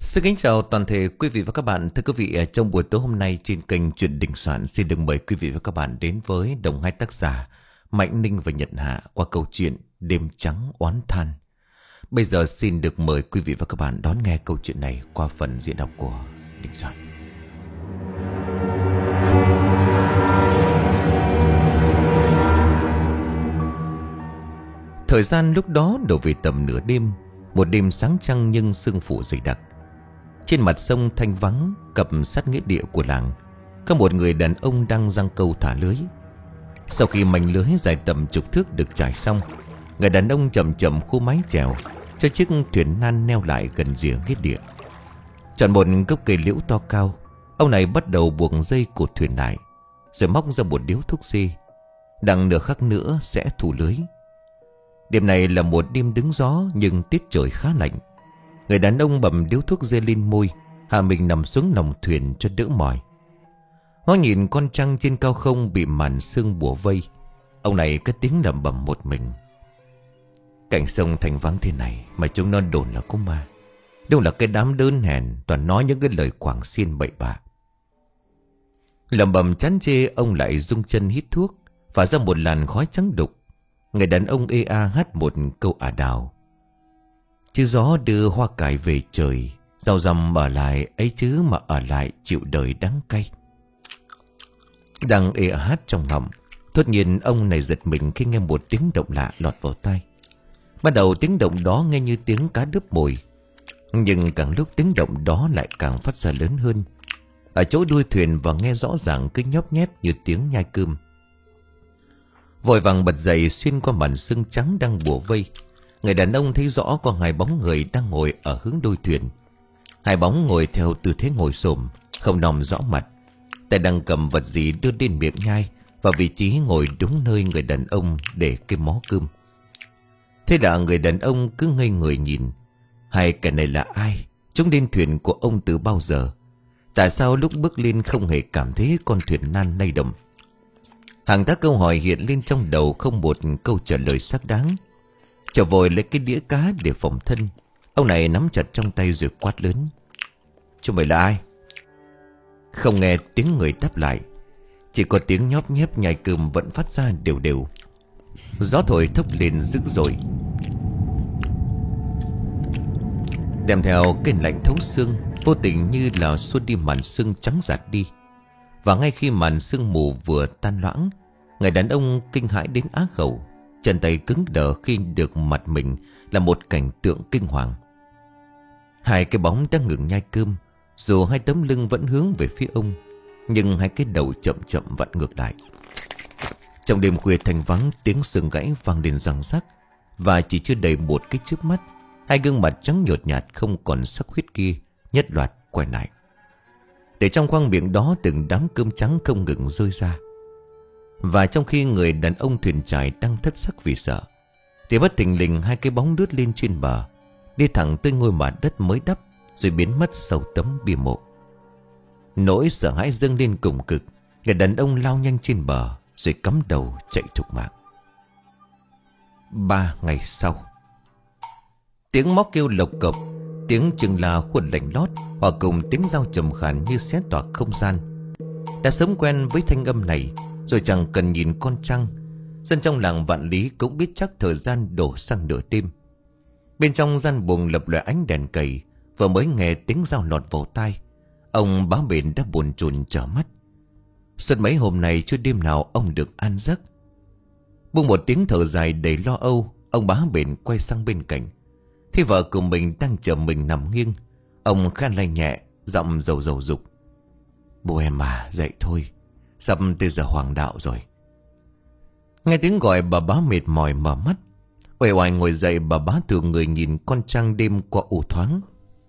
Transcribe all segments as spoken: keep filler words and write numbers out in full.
Xin kính chào toàn thể quý vị và các bạn. Thưa quý vị, trong buổi tối hôm nay trên kênh Chuyện Đình Soạn xin được mời quý vị và các bạn đến với đồng hai tác giả Mạnh Ninh và Nhật Hạ qua câu chuyện Đêm Trắng Oán Than. Bây giờ xin được mời quý vị và các bạn đón nghe câu chuyện này qua phần diễn đọc của Đình Soạn. Thời gian lúc đó đổ về tầm nửa đêm, một đêm sáng trăng nhưng sương phủ dày đặc. Trên mặt sông thanh vắng, cập sát nghĩa địa của làng, có một người đàn ông đang giăng câu thả lưới. Sau khi mảnh lưới dài tầm chục thước được trải xong, người đàn ông chậm chậm khu mái chèo cho chiếc thuyền nan neo lại gần rìa nghĩa địa. Chọn một gốc cây liễu to cao, ông này bắt đầu buộc dây cột thuyền lại, rồi móc ra một điếu thuốc xê. Đằng nửa khắc nữa sẽ thủ lưới. Đêm này là một đêm đứng gió nhưng tiết trời khá lạnh. Người đàn ông bầm điếu thuốc dê lên môi, hạ mình nằm xuống lòng thuyền cho đỡ mỏi. Ngó nhìn con trăng trên cao không bị màn sương bủa vây, ông này cất tiếng lẩm bẩm một mình. Cảnh sông thanh vắng thế này mà chúng nó đồn là có ma. Đâu là cái đám đơn hèn toàn nói những cái lời quảng xiên bậy bạ. Lẩm bẩm chán chê, ông lại rung chân hít thuốc, phả ra một làn khói trắng đục. Người đàn ông ê a hát một câu ả đào. Chứ gió đưa hoa cải về trời, rau răm ở lại ấy chứ mà ở lại chịu đời đắng cay. Đang ê a hát trong họng,突nhiên ông này giật mình khi nghe một tiếng động lạ lọt vào tai. Ban đầu tiếng động đó nghe như tiếng cá đớp mồi, nhưng càng lúc tiếng động đó lại càng phát ra lớn hơn. Ở chỗ đuôi thuyền và nghe rõ ràng cứ nhóp nhét như tiếng nhai cơm. Vội vàng bật dậy xuyên qua màn sương trắng đang bủa vây. Người đàn ông thấy rõ có hai bóng người đang ngồi ở hướng đuôi thuyền. Hai bóng ngồi theo tư thế ngồi xổm, không nòm rõ mặt, tay đang cầm vật gì đưa đến miệng nhai, và vị trí ngồi đúng nơi người đàn ông để cái mó cơm. Thế là người đàn ông cứ ngây người nhìn. Hai kẻ này là ai? Chúng lên thuyền của ông từ bao giờ? Tại sao lúc bước lên không hề cảm thấy con thuyền nan lay động? Hàng tá câu hỏi hiện lên trong đầu, không một câu trả lời xác đáng. Trở vội lấy cái đĩa cá để phòng thân, ông này nắm chặt trong tay rồi quát lớn. Chúng mày là ai? Không nghe tiếng người đáp lại, chỉ có tiếng nhóp nhép nhai cơm vẫn phát ra đều đều. Gió thổi thốc lên dữ dội, đem theo cái lạnh thấu xương, vô tình như là xua đi màn sương trắng giạt đi. Và ngay khi màn sương mù vừa tan loãng, người đàn ông kinh hãi đến á khẩu, chân tay cứng đờ khi được mặt mình là một cảnh tượng kinh hoàng. Hai cái bóng đang ngừng nhai cơm, dù hai tấm lưng vẫn hướng về phía ông, nhưng hai cái đầu chậm chậm vặn ngược lại. Trong đêm khuya thanh vắng, tiếng sừng gãy vang lên răng rắc, và chỉ chưa đầy một cái chớp mắt, hai gương mặt trắng nhợt nhạt không còn sắc huyết kia nhất loạt quay lại. Để trong khoang miệng đó từng đám cơm trắng không ngừng rơi ra. Và trong khi người đàn ông thuyền trải đang thất sắc vì sợ, thì bất thình lình hai cái bóng lướt lên trên bờ, đi thẳng tới ngôi mả đất mới đắp, rồi biến mất sau tấm bia mộ. Nỗi sợ hãi dâng lên cùng cực, người đàn ông lao nhanh trên bờ, rồi cắm đầu chạy thục mạng. Ba ngày sau, tiếng móc kêu lộc cộc, tiếng chừng là khuôn lạnh lót, hòa cùng tiếng dao trầm khàn như xé toạc không gian. Đã sớm quen với thanh âm này, rồi chẳng cần nhìn con trăng, dân trong làng Vạn Lý cũng biết chắc thời gian đổ sang nửa đêm. Bên trong gian buồng lập lòe ánh đèn cầy, vừa mới nghe tiếng dao lọt vào tai, ông bá bền đã buồn chồn trở mắt. Suốt mấy hôm nay chưa đêm nào ông được an giấc. Buông một tiếng thở dài đầy lo âu, ông bá bền quay sang bên cạnh, thì vợ của mình đang chờ mình nằm nghiêng. Ông khan lay nhẹ, giọng dầu dầu dục. Bố em à, dậy thôi, sắp tới giờ hoàng đạo rồi. Nghe tiếng gọi, bà bá mệt mỏi mở mắt. Uể oải ngồi dậy, bà bá thường người nhìn con trăng đêm qua u thoáng.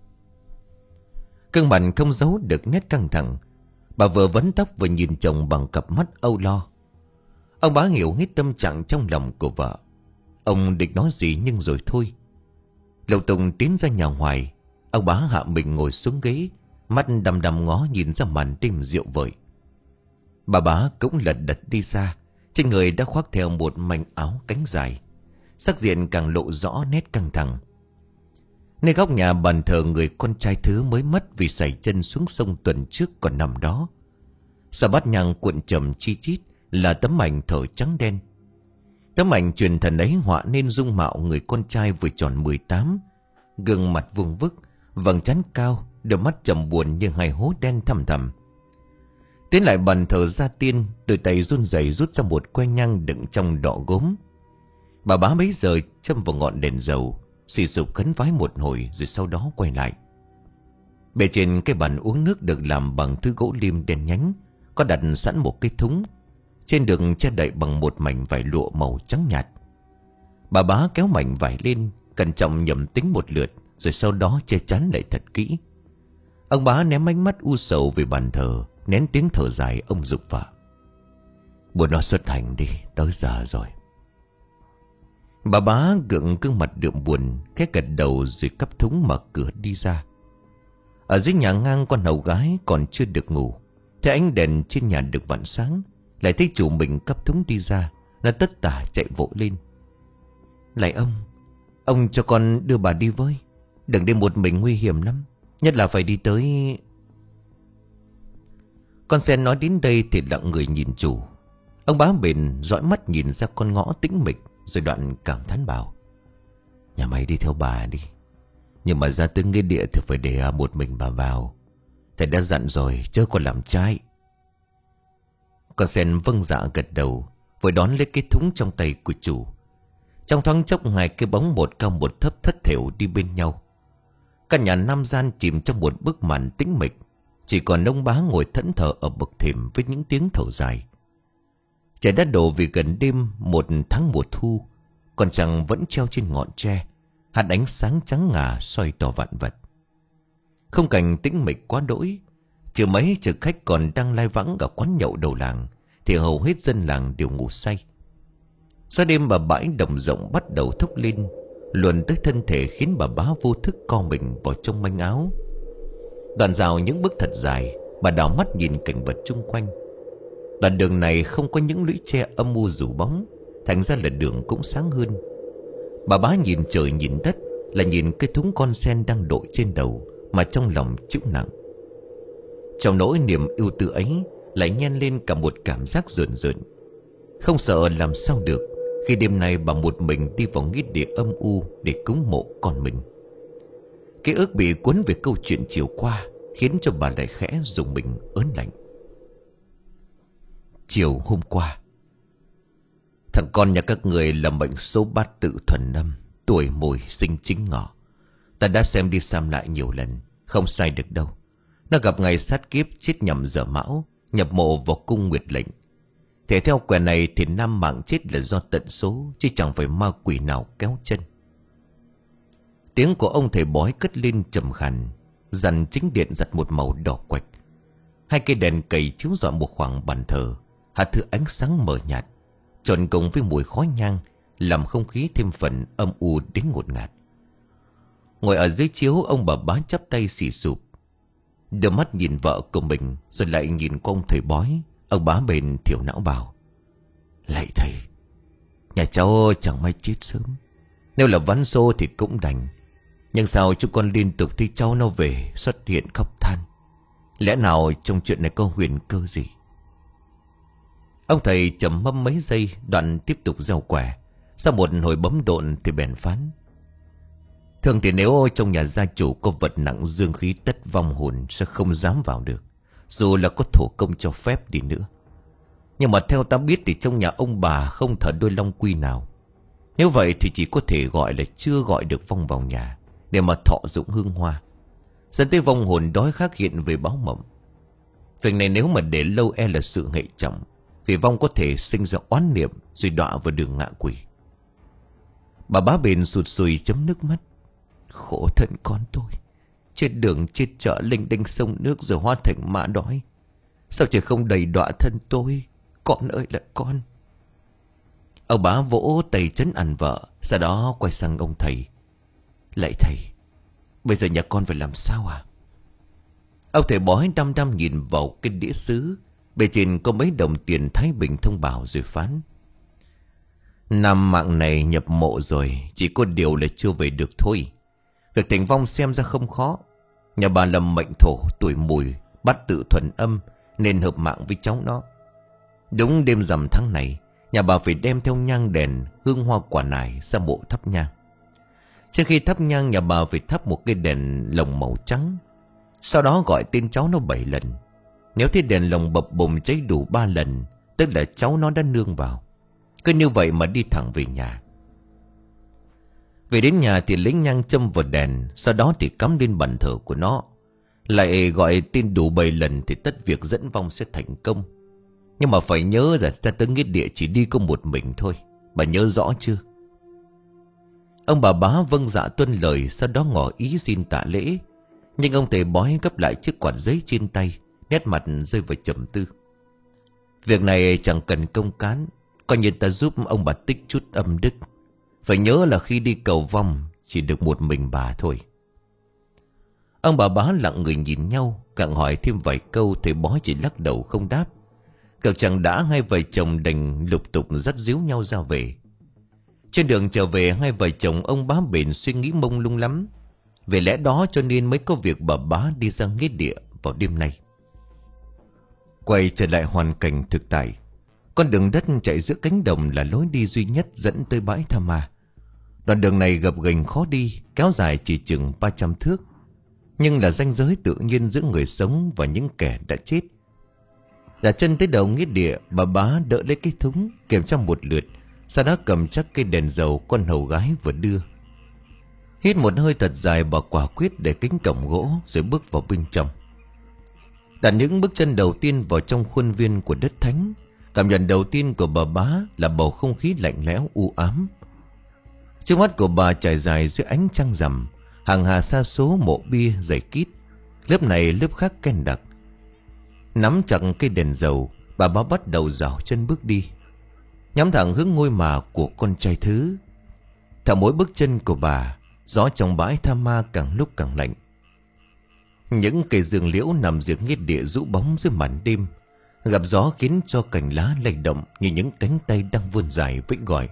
Cương mặt không giấu được nét căng thẳng. Bà vừa vấn tóc vừa nhìn chồng bằng cặp mắt âu lo. Ông bá hiểu hết tâm trạng trong lòng của vợ. Ông định nói gì nhưng rồi thôi. Lục Tùng tiến ra nhà ngoài. Ông bá hạ mình ngồi xuống ghế, mắt đăm đăm ngó nhìn ra màn đêm rượu vợi. Bà bá cũng lật đật đi ra. Trên người đã khoác theo một mảnh áo cánh dài, sắc diện càng lộ rõ nét căng thẳng. Nơi góc nhà bàn thờ người con trai thứ mới mất vì sảy chân xuống sông tuần trước còn nằm đó. Sau bát nhang cuộn trầm chi chít là tấm ảnh thờ trắng đen. Tấm ảnh truyền thần ấy họa nên dung mạo người con trai vừa tròn mười tám, gương mặt vuông vức, vầng trán cao, đôi mắt trầm buồn như hai hố đen thăm thẳm. Tiến lại bàn thờ gia tiên, đôi tay run rẩy rút ra một que nhang đựng trong đọ gốm. Bà bá bấy giờ châm vào ngọn đèn dầu, xì sụp khấn vái một hồi rồi sau đó quay lại. Bề trên cái bàn uống nước được làm bằng thứ gỗ lim đen nhánh, có đặt sẵn một cái thúng, trên được che đậy bằng một mảnh vải lụa màu trắng nhạt. Bà bá kéo mảnh vải lên, cẩn trọng nhẩm tính một lượt, rồi sau đó che chắn lại thật kỹ. Ông bá ném ánh mắt u sầu về bàn thờ, nén tiếng thở dài. Ông giục vợ: "Buồn nó xuất hành đi, tới giờ rồi." Bà bá gượng gương mặt đượm buồn, khẽ gật đầu rồi cắp thúng mở cửa đi ra. Ở dưới nhà ngang, con hầu gái còn chưa được ngủ, thấy ánh đèn trên nhà được vặn sáng, lại thấy chủ mình cắp thúng đi ra, nó tất tả chạy vội lên: "Lạy ông, ông cho con đưa bà đi với. Đừng đi một mình, nguy hiểm lắm, nhất là phải đi tới..." Con sen nói đến đây thì lặng người nhìn chủ. Ông bá bền dõi mắt nhìn ra con ngõ tĩnh mịch, rồi đoạn cảm thán bảo: "Nhà mày đi theo bà đi, nhưng mà ra tới nghĩa địa thì phải để một mình bà vào. Thầy đã dặn rồi, chớ còn làm trái." Con sen vâng dạ gật đầu, vội đón lấy cái thúng trong tay của chủ. Trong thoáng chốc, hai cái bóng một cao một thấp thất thểu đi bên nhau. Căn nhà nam gian chìm trong một bức màn tĩnh mịch, chỉ còn ông bá ngồi thẫn thờ ở bậc thềm với những tiếng thở dài. Trời đã đổ vì gần đêm một tháng mùa thu, còn trăng vẫn treo trên ngọn tre, hạt ánh sáng trắng ngà soi tỏ vạn vật. Không cảnh tĩnh mịch quá đỗi, trừ mấy thực khách còn đang lai vãng ở quán nhậu đầu làng, thì hầu hết dân làng đều ngủ say. Gió đêm bà bãi đồng rộng bắt đầu thốc lên, luồn tới thân thể khiến bà bá vô thức co mình vào trong manh áo. Đoạn dạo những bước thật dài, bà đảo mắt nhìn cảnh vật chung quanh. Đoạn đường này không có những lũy tre âm u rủ bóng, thành ra là đường cũng sáng hơn. Bà bá nhìn trời nhìn đất, là nhìn cái thúng con sen đang đội trên đầu, mà trong lòng chịu nặng. Trong nỗi niềm ưu tư ấy lại nhen lên cả một cảm giác rợn rợn. Không sợ làm sao được khi đêm nay bà một mình đi vào nghĩa địa âm u để cúng mộ con mình. Ký ức bị cuốn về câu chuyện chiều qua khiến cho bà lại khẽ rùng mình ớn lạnh. Chiều hôm qua, thằng con nhà các người là mệnh số bát tự thuần năm, tuổi mùi sinh chính ngọ. Ta đã xem đi xem lại nhiều lần, không sai được đâu. Nó gặp ngày sát kiếp chết nhằm giờ mão, nhập mộ vào cung nguyệt lệnh. Thể theo quẻ này thì nam mạng chết là do tận số, chứ chẳng phải ma quỷ nào kéo chân. Tiếng của ông thầy bói cất lên trầm khàn, dàn chính điện giặt một màu đỏ quạch. Hai cây đèn cầy chiếu rọi một khoảng bàn thờ, hạt thứ ánh sáng mờ nhạt, trộn cùng với mùi khói nhang, làm không khí thêm phần âm u đến ngột ngạt. Ngồi ở dưới chiếu, ông bà bá chắp tay xì sụp, đưa mắt nhìn vợ của mình, rồi lại nhìn qua ông thầy bói. Ông bá bền thiểu não bảo: "Lạy thầy, nhà cháu chẳng may chết sớm. Nếu là ván xô thì cũng đành, nhưng sao chúng con liên tục thấy cháu nó về xuất hiện khóc than? Lẽ nào trong chuyện này có huyền cơ gì?" Ông thầy trầm ngâm mấy giây, đoạn tiếp tục gieo quẻ. Sau một hồi bấm độn thì bèn phán: "Thường thì nếu trong nhà gia chủ có vật nặng dương khí, tất vong hồn sẽ không dám vào được, dù là có thổ công cho phép đi nữa. Nhưng mà theo ta biết thì trong nhà ông bà không thờ đôi long quy nào. Nếu vậy thì chỉ có thể gọi là chưa gọi được vong vào nhà để mà thọ dụng hương hoa, dẫn tới vong hồn đói khát hiện về báo mộng. Việc này nếu mà để lâu e là sự hệ trọng, vì vong có thể sinh ra oán niệm rồi đọa vào đường ngạ quỷ." Bà bá bền sụt sùi chấm nước mắt: "Khổ thân con tôi, chết đường chết chợ linh đinh sông nước rồi hóa thành ma đói. Sao chỉ không đầy đọa thân tôi? Con ơi là con." Ông bá vỗ tay trấn an vợ, sau đó quay sang ông thầy: "Lạy thầy, bây giờ nhà con phải làm sao à?" Ông thầy bói đăm đăm nhìn vào cái đĩa sứ, bề trên có mấy đồng tiền Thái Bình thông bảo rồi phán: "Nam mạng này nhập mộ rồi, chỉ có điều là chưa về được thôi. Việc thành vong xem ra không khó. Nhà bà là mệnh thổ, tuổi mùi, bắt tự thuần âm, nên hợp mạng với cháu nó. Đúng đêm rằm tháng này, nhà bà phải đem theo nhang đèn, hương hoa quả nải ra mộ thắp nhang. Trước khi thắp nhang, nhà bà phải thắp một cái đèn lồng màu trắng. Sau đó gọi tên cháu nó bảy lần. Nếu thấy đèn lồng bập bùng cháy đủ ba lần, tức là cháu nó đã nương vào. Cứ như vậy mà đi thẳng về nhà. Về đến nhà thì lấy nhang châm vào đèn, sau đó thì cắm lên bàn thờ của nó. Lại gọi tên đủ bảy lần thì tất việc dẫn vong sẽ thành công. Nhưng mà phải nhớ là ra tới nghĩa địa chỉ đi có một mình thôi. Bà nhớ rõ chưa? Ông bà Bá vâng dạ tuân lời, sau đó ngỏ ý xin tạ lễ. Nhưng ông thầy bói gấp lại chiếc quạt giấy trên tay, nét mặt rơi vào trầm tư. Việc này chẳng cần công cán, coi như ta giúp ông bà tích chút âm đức. Phải nhớ là khi đi cầu vong chỉ được một mình bà thôi. Ông bà Bá lặng người nhìn nhau, càng hỏi thêm vài câu, thầy bói chỉ lắc đầu không đáp. Cực chẳng đã, hai vợ chồng đành lục tục dắt díu nhau ra về. Trên đường trở về, hai vợ chồng ông Bá bền suy nghĩ mông lung lắm. Vì lẽ đó cho nên mới có việc bà Bá đi ra nghĩa địa vào đêm nay. Quay trở lại hoàn cảnh thực tại, con đường đất chạy giữa cánh đồng là lối đi duy nhất dẫn tới bãi Tha Ma. Đoạn đường này gập ghềnh khó đi, kéo dài chỉ chừng ba trăm thước, nhưng là ranh giới tự nhiên giữa người sống và những kẻ đã chết. Đặt chân tới đầu nghĩa địa, bà Bá đỡ lấy cái thúng kiểm tra một lượt, sau đó cầm chắc cây đèn dầu con hầu gái vừa đưa. Hít một hơi thật dài, bà quả quyết để cánh cổng gỗ rồi bước vào bên trong. Đặt những bước chân đầu tiên vào trong khuôn viên của đất thánh, cảm nhận đầu tiên của bà Bá là bầu không khí lạnh lẽo u ám. Trước mắt của bà trải dài dưới ánh trăng rằm, hàng hà sa số mộ bia dày kít, lớp này lớp khác ken đặc. Nắm chặt cây đèn dầu, bà Bá bắt đầu rảo chân bước đi, nhắm thẳng hướng ngôi mả của con trai thứ. Theo mỗi bước chân của bà, gió trong bãi Tha Ma càng lúc càng lạnh. Những cây dương liễu nằm giữa nghĩa địa rũ bóng dưới màn đêm, gặp gió khiến cho cành lá lay động như những cánh tay đang vươn dài vẫy gọi.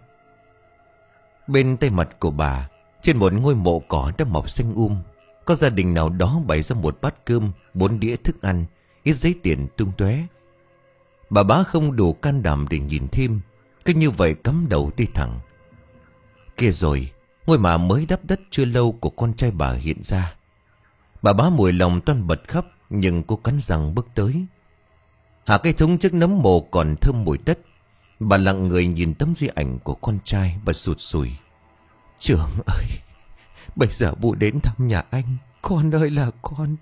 Bên tay mặt của bà, trên một ngôi mộ cỏ đã mọc xanh um, có gia đình nào đó bày ra một bát cơm, bốn đĩa thức ăn, ít giấy tiền tung tóe. Bà Bá không đủ can đảm để nhìn thêm, cứ như vậy cắm đầu đi thẳng. Kia rồi, ngôi mả mới đắp đất chưa lâu của con trai bà hiện ra. Bà Bá mùi lòng toan bật khóc, nhưng cô cắn răng bước tới. Hạ cái thúng trước nấm mồ còn thơm mùi đất. Bà lặng người nhìn tấm di ảnh của con trai, bà sụt sùi. Trường ơi, bây giờ vụ đến thăm nhà anh. Con ơi là con.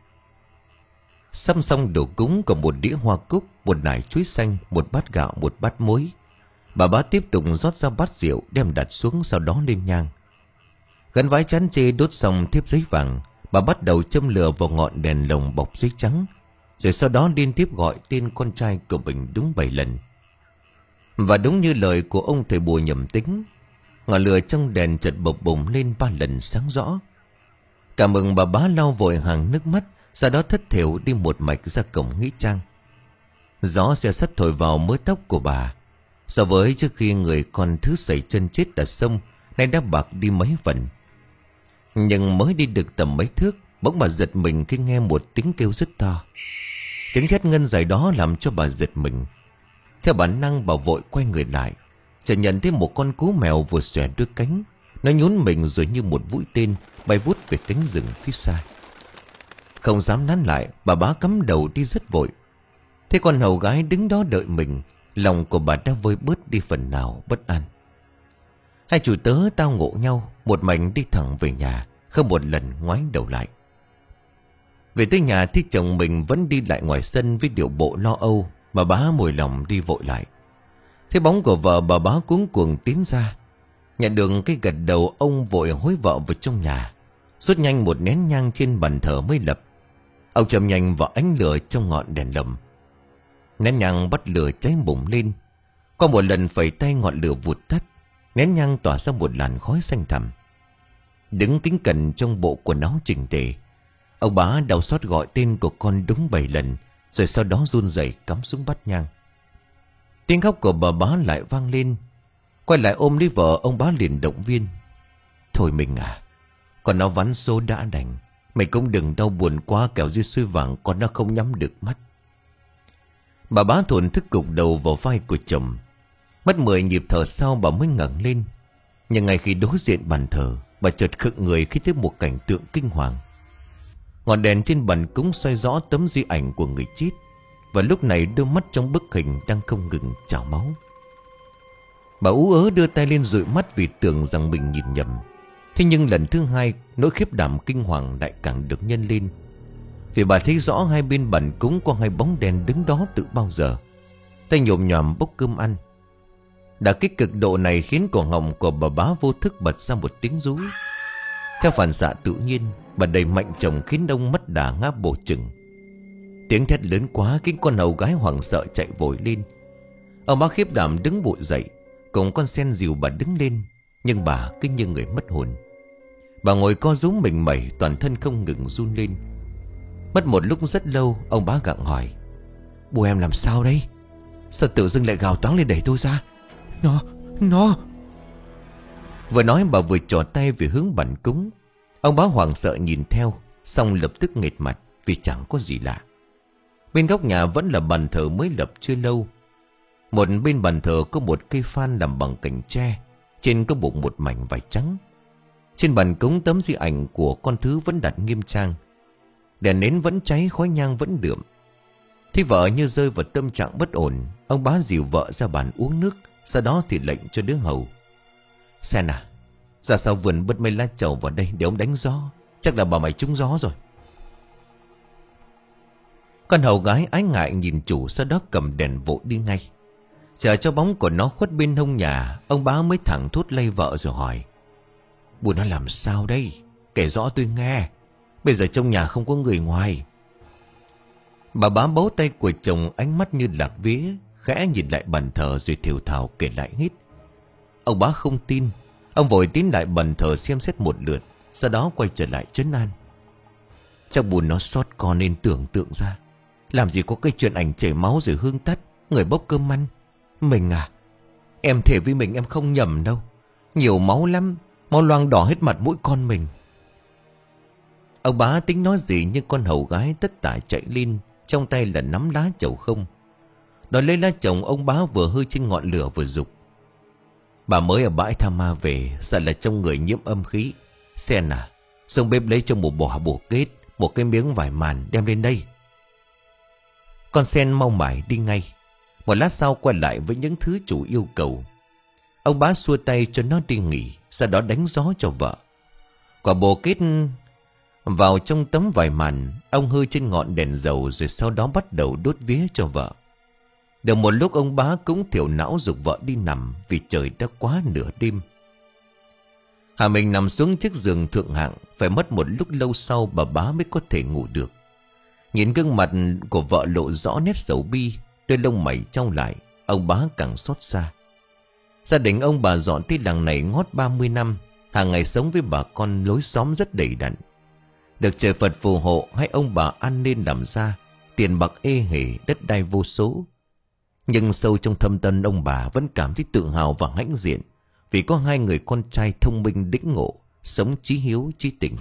Sắm xong đồ cúng còn một đĩa hoa cúc, một nải chuối xanh, một bát gạo, một bát muối. Bà Bá tiếp tục rót ra bát rượu, đem đặt xuống, sau đó lên nhang. Gắn vái chán chê đốt xong thiếp giấy vàng, bà bắt đầu châm lửa vào ngọn đèn lồng bọc giấy trắng, rồi sau đó liên tiếp gọi tên con trai của mình đúng bảy lần. Và đúng như lời của ông thầy bùa nhầm tính, ngọn lửa trong đèn chợt bập bùng lên ba lần sáng rõ. Cảm mừng bà Bá lau vội hàng nước mắt, sau đó thất thểu đi một mạch ra cổng nghĩa trang. Gió xe sắt thổi vào mớ tóc của bà. So với trước khi người con thứ sẩy chân chết ở sông, nay đã bạc đi mấy phần. Nhưng mới đi được tầm mấy thước, bỗng bà giật mình khi nghe một tiếng kêu rất to. Tiếng thét ngân dài đó làm cho bà giật mình. Theo bản năng bà vội quay người lại, chợt nhận thấy một con cú mèo vừa xòe đôi cánh. Nó nhún mình rồi như một mũi tên bay vút về cánh rừng phía xa. Không dám nán lại, bà Bá cắm đầu đi rất vội. Thế con hầu gái đứng đó đợi mình, lòng của bà đã vơi bớt đi phần nào bất an. Hai chủ tớ tao ngộ nhau, một mảnh đi thẳng về nhà, không một lần ngoái đầu lại. Về tới nhà thì chồng mình vẫn đi lại ngoài sân với điệu bộ lo âu, bà Bá mùi lòng đi vội lại. Thế bóng của vợ, bà Bá cuống cuồng tiến ra. Nhận được cái gật đầu, ông vội hối vợ vào trong nhà, rút nhanh một nén nhang trên bàn thờ mới lập. Ông châm nhanh vào ánh lửa trong ngọn đèn lồng. Nén nhang bắt lửa cháy bùng lên. Qua một lần phẩy tay, ngọn lửa vụt tắt, nén nhang tỏa ra một làn khói xanh thẳm. Đứng kính cẩn trong bộ quần áo chỉnh tề, ông Bá đau xót gọi tên của con đúng bảy lần, rồi sau đó run rẩy cắm xuống bát nhang. Tiếng khóc của bà Bá lại vang lên. Quay lại ôm lấy vợ, ông Bá liền động viên. Thôi mình à, Còn nó ván số đã đành. Mày cũng đừng đau buồn quá, kẻo dưới suối vàng con nó không nhắm được mắt. Bà Bá thổn thức gục đầu vào vai của chồng. Mất mười nhịp thở sau bà mới ngẩng lên. Nhưng ngay khi đối diện bàn thờ, bà chợt khựng người khi thấy một cảnh tượng kinh hoàng. Ngọn đèn trên bàn cúng soi rõ tấm di ảnh của người chết. Và lúc này đôi mắt trong bức hình đang không ngừng trào máu. Bà ú ớ đưa tay lên dụi mắt vì tưởng rằng mình nhìn nhầm. Thế nhưng lần thứ hai, nỗi khiếp đảm kinh hoàng lại càng được nhân lên. Vì bà thấy rõ hai bên bàn cúng có hai bóng đen đứng đó từ bao giờ. Tay nhồm nhòm bốc cơm ăn. Đả kích cực độ này khiến cổ họng của bà Bá vô thức bật ra một tiếng rú. Theo phản xạ tự nhiên, bà đẩy mạnh chồng khiến ông mất đà ngã bổ chừng. Tiếng thét lớn quá khiến con hầu gái hoảng sợ chạy vội lên. Ông bá khiếp đảm đứng bụi dậy, cùng con sen dìu bà đứng lên. Nhưng bà cứ như người mất hồn. Bà ngồi co rúm mình mẩy, toàn thân không ngừng run lên. Mất một lúc rất lâu, ông bá gặng hỏi: "Bố em làm sao đây? Sao tự dưng lại gào toáng lên đẩy tôi ra? Nó, nó..." Vừa nói bà vừa trỏ tay về hướng bàn cúng. Ông bá hoảng sợ nhìn theo, xong lập tức nghệt mặt vì chẳng có gì lạ. Bên góc nhà vẫn là bàn thờ mới lập chưa lâu. Một bên bàn thờ có một cây phan làm bằng cành tre, trên có buộc một mảnh vải trắng. Trên bàn cúng tấm di ảnh của con thứ vẫn đặt nghiêm trang. Đèn nến vẫn cháy, khói nhang vẫn đượm. Thấy vợ như rơi vào tâm trạng bất ổn, ông bá dìu vợ ra bàn uống nước. Sau đó thì lệnh cho đứa hầu: "Sen à, ra sau vườn bứt mấy lá trầu vào đây để ông đánh gió. Chắc là bà mày trúng gió rồi." Con hầu gái ái ngại nhìn chủ, sau đó cầm đèn vội đi ngay. Chờ cho bóng của nó khuất bên hông nhà, ông bá mới thẳng thốt lay vợ rồi hỏi: "Bố nó làm sao đây? Kể rõ tôi nghe. Bây giờ trong nhà không có người ngoài." Bà bá bấu tay của chồng, ánh mắt như lạc vía, khẽ nhìn lại bàn thờ rồi thều thào kể lại hết. Ông bá không tin. Ông vội tiến lại bàn thờ xem xét một lượt, sau đó quay trở lại trấn an: "Chắc buồn nó sót con nên tưởng tượng ra. Làm gì có cái chuyện ảnh chảy máu rồi hương tắt, người bốc cơm ăn. Mình à, em thề với mình em không nhầm đâu. Nhiều máu lắm, máu loang đỏ hết mặt mũi con mình." Ông bá tính nói gì nhưng con hầu gái tất tả chạy lên, trong tay là nắm lá trầu không. Đòi lấy lá chồng, ông bá vừa hơi trên ngọn lửa vừa dục: "Bà mới ở bãi Tha Ma về, sợ là trong người nhiễm âm khí. Sen à, xuống bếp lấy cho một bò bổ kết, một cái miếng vải màn đem lên đây." Con sen mau mải đi ngay. Một lát sau quay lại với những thứ chủ yêu cầu. Ông bá xua tay cho nó đi nghỉ, sau đó đánh gió cho vợ. Quả bồ kết vào trong tấm vải màn, ông hơi trên ngọn đèn dầu rồi sau đó bắt đầu đốt vía cho vợ. Được một lúc ông bá cũng thiểu não giục vợ đi nằm vì trời đã quá nửa đêm. Hà mình nằm xuống chiếc giường thượng hạng, phải mất một lúc lâu sau bà bá mới có thể ngủ được. Nhìn gương mặt của vợ lộ rõ nét sầu bi, đôi lông mày trao lại, ông bá càng xót xa. Gia đình ông bà dọn tới làng này ngót ba mươi năm, hàng ngày sống với bà con lối xóm rất đầy đặn. Được trời Phật phù hộ, hay ông bà ăn nên làm ra, tiền bạc ê hề, đất đai vô số. Nhưng sâu trong thâm tâm ông bà vẫn cảm thấy tự hào và hãnh diện, vì có hai người con trai thông minh đĩnh ngộ, sống chí hiếu chí tình.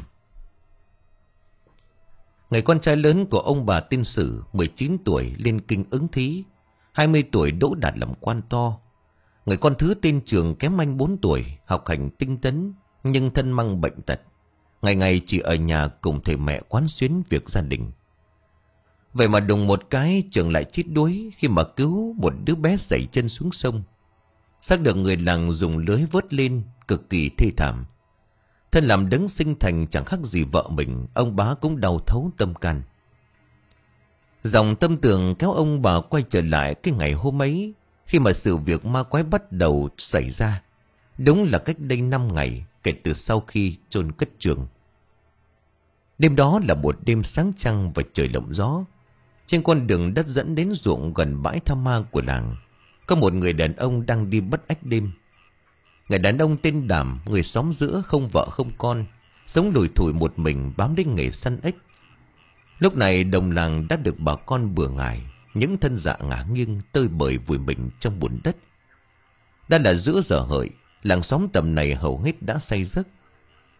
Người con trai lớn của ông bà tên Sử, mười chín tuổi lên kinh ứng thí, hai mươi tuổi đỗ đạt làm quan to. Người con thứ tên Trường kém anh bốn tuổi, học hành tinh tấn nhưng thân mang bệnh tật, ngày ngày chỉ ở nhà cùng thầy mẹ quán xuyến việc gia đình. Vậy mà đùng một cái Trường lại chết đuối khi mà cứu một đứa bé giày chân xuống sông. Xác được người làng dùng lưới vớt lên, cực kỳ thê thảm. Thân làm đấng sinh thành chẳng khác gì vợ mình, ông bá cũng đau thấu tâm can. Dòng tâm tưởng kéo ông bà quay trở lại cái ngày hôm ấy, khi mà sự việc ma quái bắt đầu xảy ra. Đúng là cách đây năm ngày kể từ sau khi chôn cất Trường. Đêm đó là một đêm sáng trăng và trời lộng gió. Trên con đường đất dẫn đến ruộng gần bãi Tha Ma của làng, có một người đàn ông đang đi bất ách đêm. Người đàn ông tên Đảm, người xóm giữa, không vợ không con, sống lủi thủi một mình bám đến nghề săn ếch. Lúc này đồng làng đã được bà con bừa ngải, những thân dạ ngả nghiêng tơi bời vùi mình trong bùn đất. Đã là giữa giờ hợi, làng xóm tầm này hầu hết đã say giấc.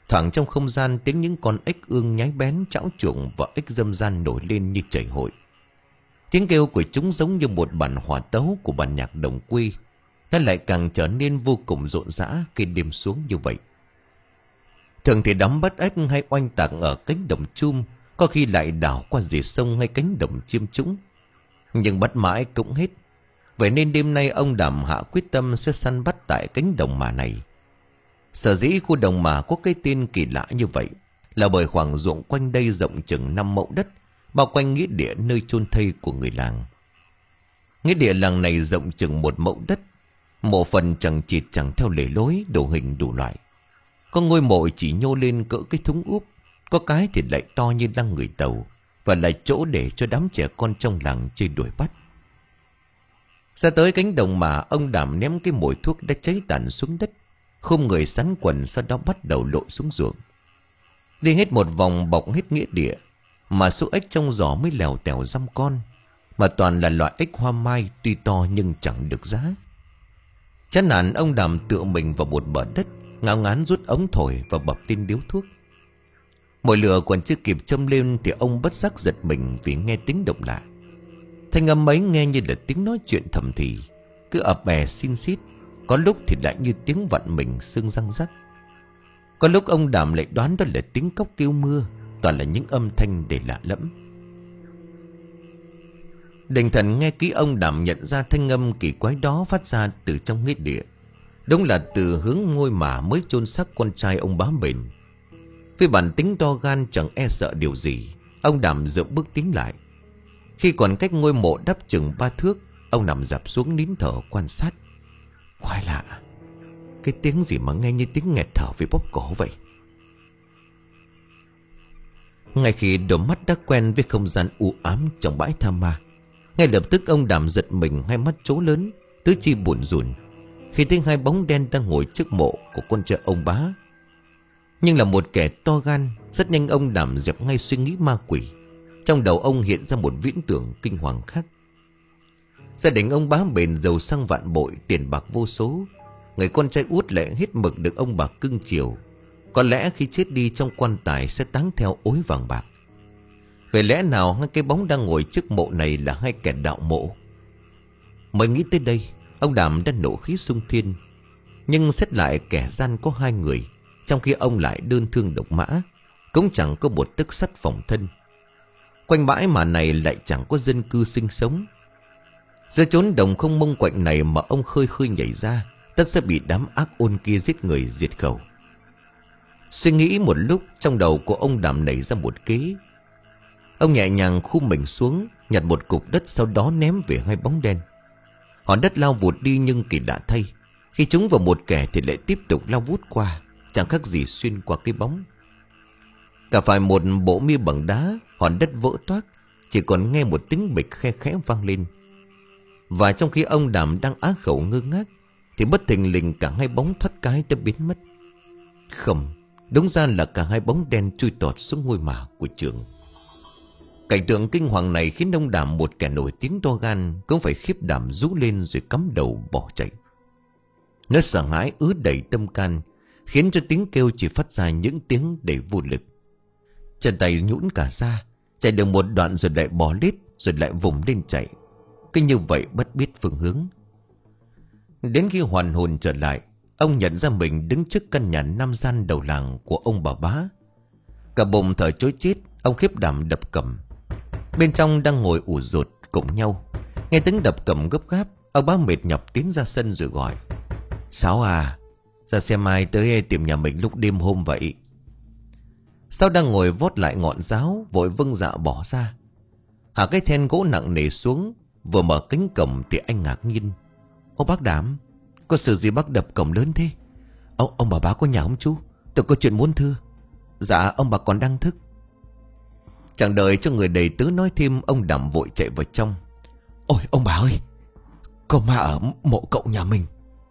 Thoảng trong không gian tiếng những con ếch ương nhái bén chảo chuộng và ếch dâm gian nổi lên như chảy hội. Tiếng kêu của chúng giống như một bản hòa tấu của bản nhạc đồng quê. Nó lại càng trở nên vô cùng rộn rã khi đêm xuống như vậy. Thường thì đám bắt ếch hay oanh tạc ở cánh đồng chum, có khi lại đảo qua dì sông hay cánh đồng chiêm trũng. Nhưng bắt mãi cũng hết. Vậy nên đêm nay ông Đảm hạ quyết tâm sẽ săn bắt tại cánh đồng mà này. Sở dĩ khu đồng mà có cái tên kỳ lạ như vậy là bởi khoảng ruộng quanh đây rộng chừng năm mẫu đất, bao quanh nghĩa địa nơi chôn thây của người làng. Nghĩa địa làng này rộng chừng một mẫu đất, mộ phần chẳng chịt chẳng theo lề lối, đồ hình đủ loại. Có ngôi mộ chỉ nhô lên cỡ cái thúng úp, có cái thì lại to như lăng người Tàu, và là chỗ để cho đám trẻ con trong làng chơi đuổi bắt. Ra tới cánh đồng mà ông Đảm ném cái mồi thuốc đã cháy tàn xuống đất, khum người sắn quần, sau đó bắt đầu lội xuống ruộng. Đi hết một vòng bọc hết nghĩa địa, mà số ếch trong giỏ mới lèo tèo dăm con, mà toàn là loại ếch hoa mai tuy to nhưng chẳng được giá. Chán nản, ông Đảm tựa mình vào một bờ đất, ngao ngán rút ống thổi và bập lên điếu thuốc. Mồi lửa còn chưa kịp châm lên thì ông bất giác giật mình vì nghe tiếng động lạ. Thanh âm ấy nghe như là tiếng nói chuyện thầm thì, cứ ập bè xin xít, có lúc thì lại như tiếng vặn mình xương răng rắc. Có lúc ông Đảm lại đoán đó là tiếng cóc kêu mưa, toàn là những âm thanh để lạ lẫm. Định thần nghe kỹ, ông Đảm nhận ra thanh âm kỳ quái đó phát ra từ trong nghĩa địa. Đúng là từ hướng ngôi mả mới chôn xác con trai ông Bá Bền. Với bản tính to gan chẳng e sợ điều gì, ông Đảm dựa bước tiến lại. Khi còn cách ngôi mộ đắp chừng ba thước, ông nằm dạp xuống nín thở quan sát. Quái lạ, cái tiếng gì mà nghe như tiếng nghẹt thở vì bóp cổ vậy. Ngay khi đôi mắt đã quen với không gian u ám trong bãi tha ma, ngay lập tức ông Đảm giật mình, hai mắt trố lớn, tứ chi buồn rùn khi thấy hai bóng đen đang ngồi trước mộ của con trai ông Bá. Nhưng là một kẻ to gan, rất nhanh ông Đảm dẹp ngay suy nghĩ ma quỷ. Trong đầu ông hiện ra một viễn tưởng kinh hoàng khác. Gia đình ông Bá Bền giàu sang vạn bội, tiền bạc vô số. Người con trai út lại hết mực được ông bà cưng chiều. Có lẽ khi chết đi trong quan tài sẽ táng theo ối vàng bạc. Vậy lẽ nào hai cái bóng đang ngồi trước mộ này là hai kẻ đạo mộ? Mới nghĩ tới đây, ông Đảm đã nộ khí xung thiên. Nhưng xét lại kẻ gian có hai người, trong khi ông lại đơn thương độc mã, cũng chẳng có một tấc sắt phòng thân. Quanh bãi mà này lại chẳng có dân cư sinh sống. Giữa chốn đồng không mông quạnh này mà ông khơi khơi nhảy ra, tất sẽ bị đám ác ôn kia giết người diệt khẩu. Suy nghĩ một lúc, trong đầu của ông Đảm nảy ra một kế. Ông nhẹ nhàng khu mình xuống, nhặt một cục đất, sau đó ném về hai bóng đen. Hòn đất lao vụt đi, nhưng kỳ lạ thay, khi chúng vào một kẻ thì lại tiếp tục lao vút qua, chẳng khác gì xuyên qua cái bóng. Cả phải một bộ mia bằng đá, hòn đất vỡ toác, chỉ còn nghe một tiếng bịch khe khẽ vang lên. Và trong khi ông Đảm đang á khẩu ngơ ngác, thì bất thình lình cả hai bóng thoát cái đã biến mất. Không, đúng ra là cả hai bóng đen chui tọt xuống ngôi mả của trường. Cảnh tượng kinh hoàng này khiến ông Đảm, một kẻ nổi tiếng to gan, cũng phải khiếp đảm rú lên rồi cắm đầu bỏ chạy. Nó sợ hãi ứa đầy tâm can, khiến cho tiếng kêu chỉ phát ra những tiếng đầy vô lực. Chân tay nhũn cả ra, chạy được một đoạn rồi lại bò lết, rồi lại vùng lên chạy. Cứ như vậy bất biết phương hướng. Đến khi hoàn hồn trở lại, ông nhận ra mình đứng trước căn nhà nam gian đầu làng của ông bà Bá. Cả bụng thở chối chết, ông khiếp đảm đập cầm. Bên trong đang ngồi ủ rột cùng nhau. Nghe tiếng đập cầm gấp gáp, ông Bá mệt nhọc tiến ra sân rồi gọi: Sáu à, ra xem ai tới tìm nhà mình lúc đêm hôm vậy. Sáu đang ngồi vót lại ngọn giáo, vội vâng dạ bỏ ra. Hạ cái then gỗ nặng nề xuống, vừa mở cánh cổng thì anh ngạc nhiên: Ô bác Đảm, có sự gì bác đập cổng lớn thế? Ông, ông bà Bá có nhà không chú? Tôi có chuyện muốn thưa. Dạ, ông bà còn đang thức. Chẳng đợi cho người đầy tớ nói thêm, ông Đảm vội chạy vào trong: Ôi ông bà ơi, có ma ở mộ cậu nhà mình.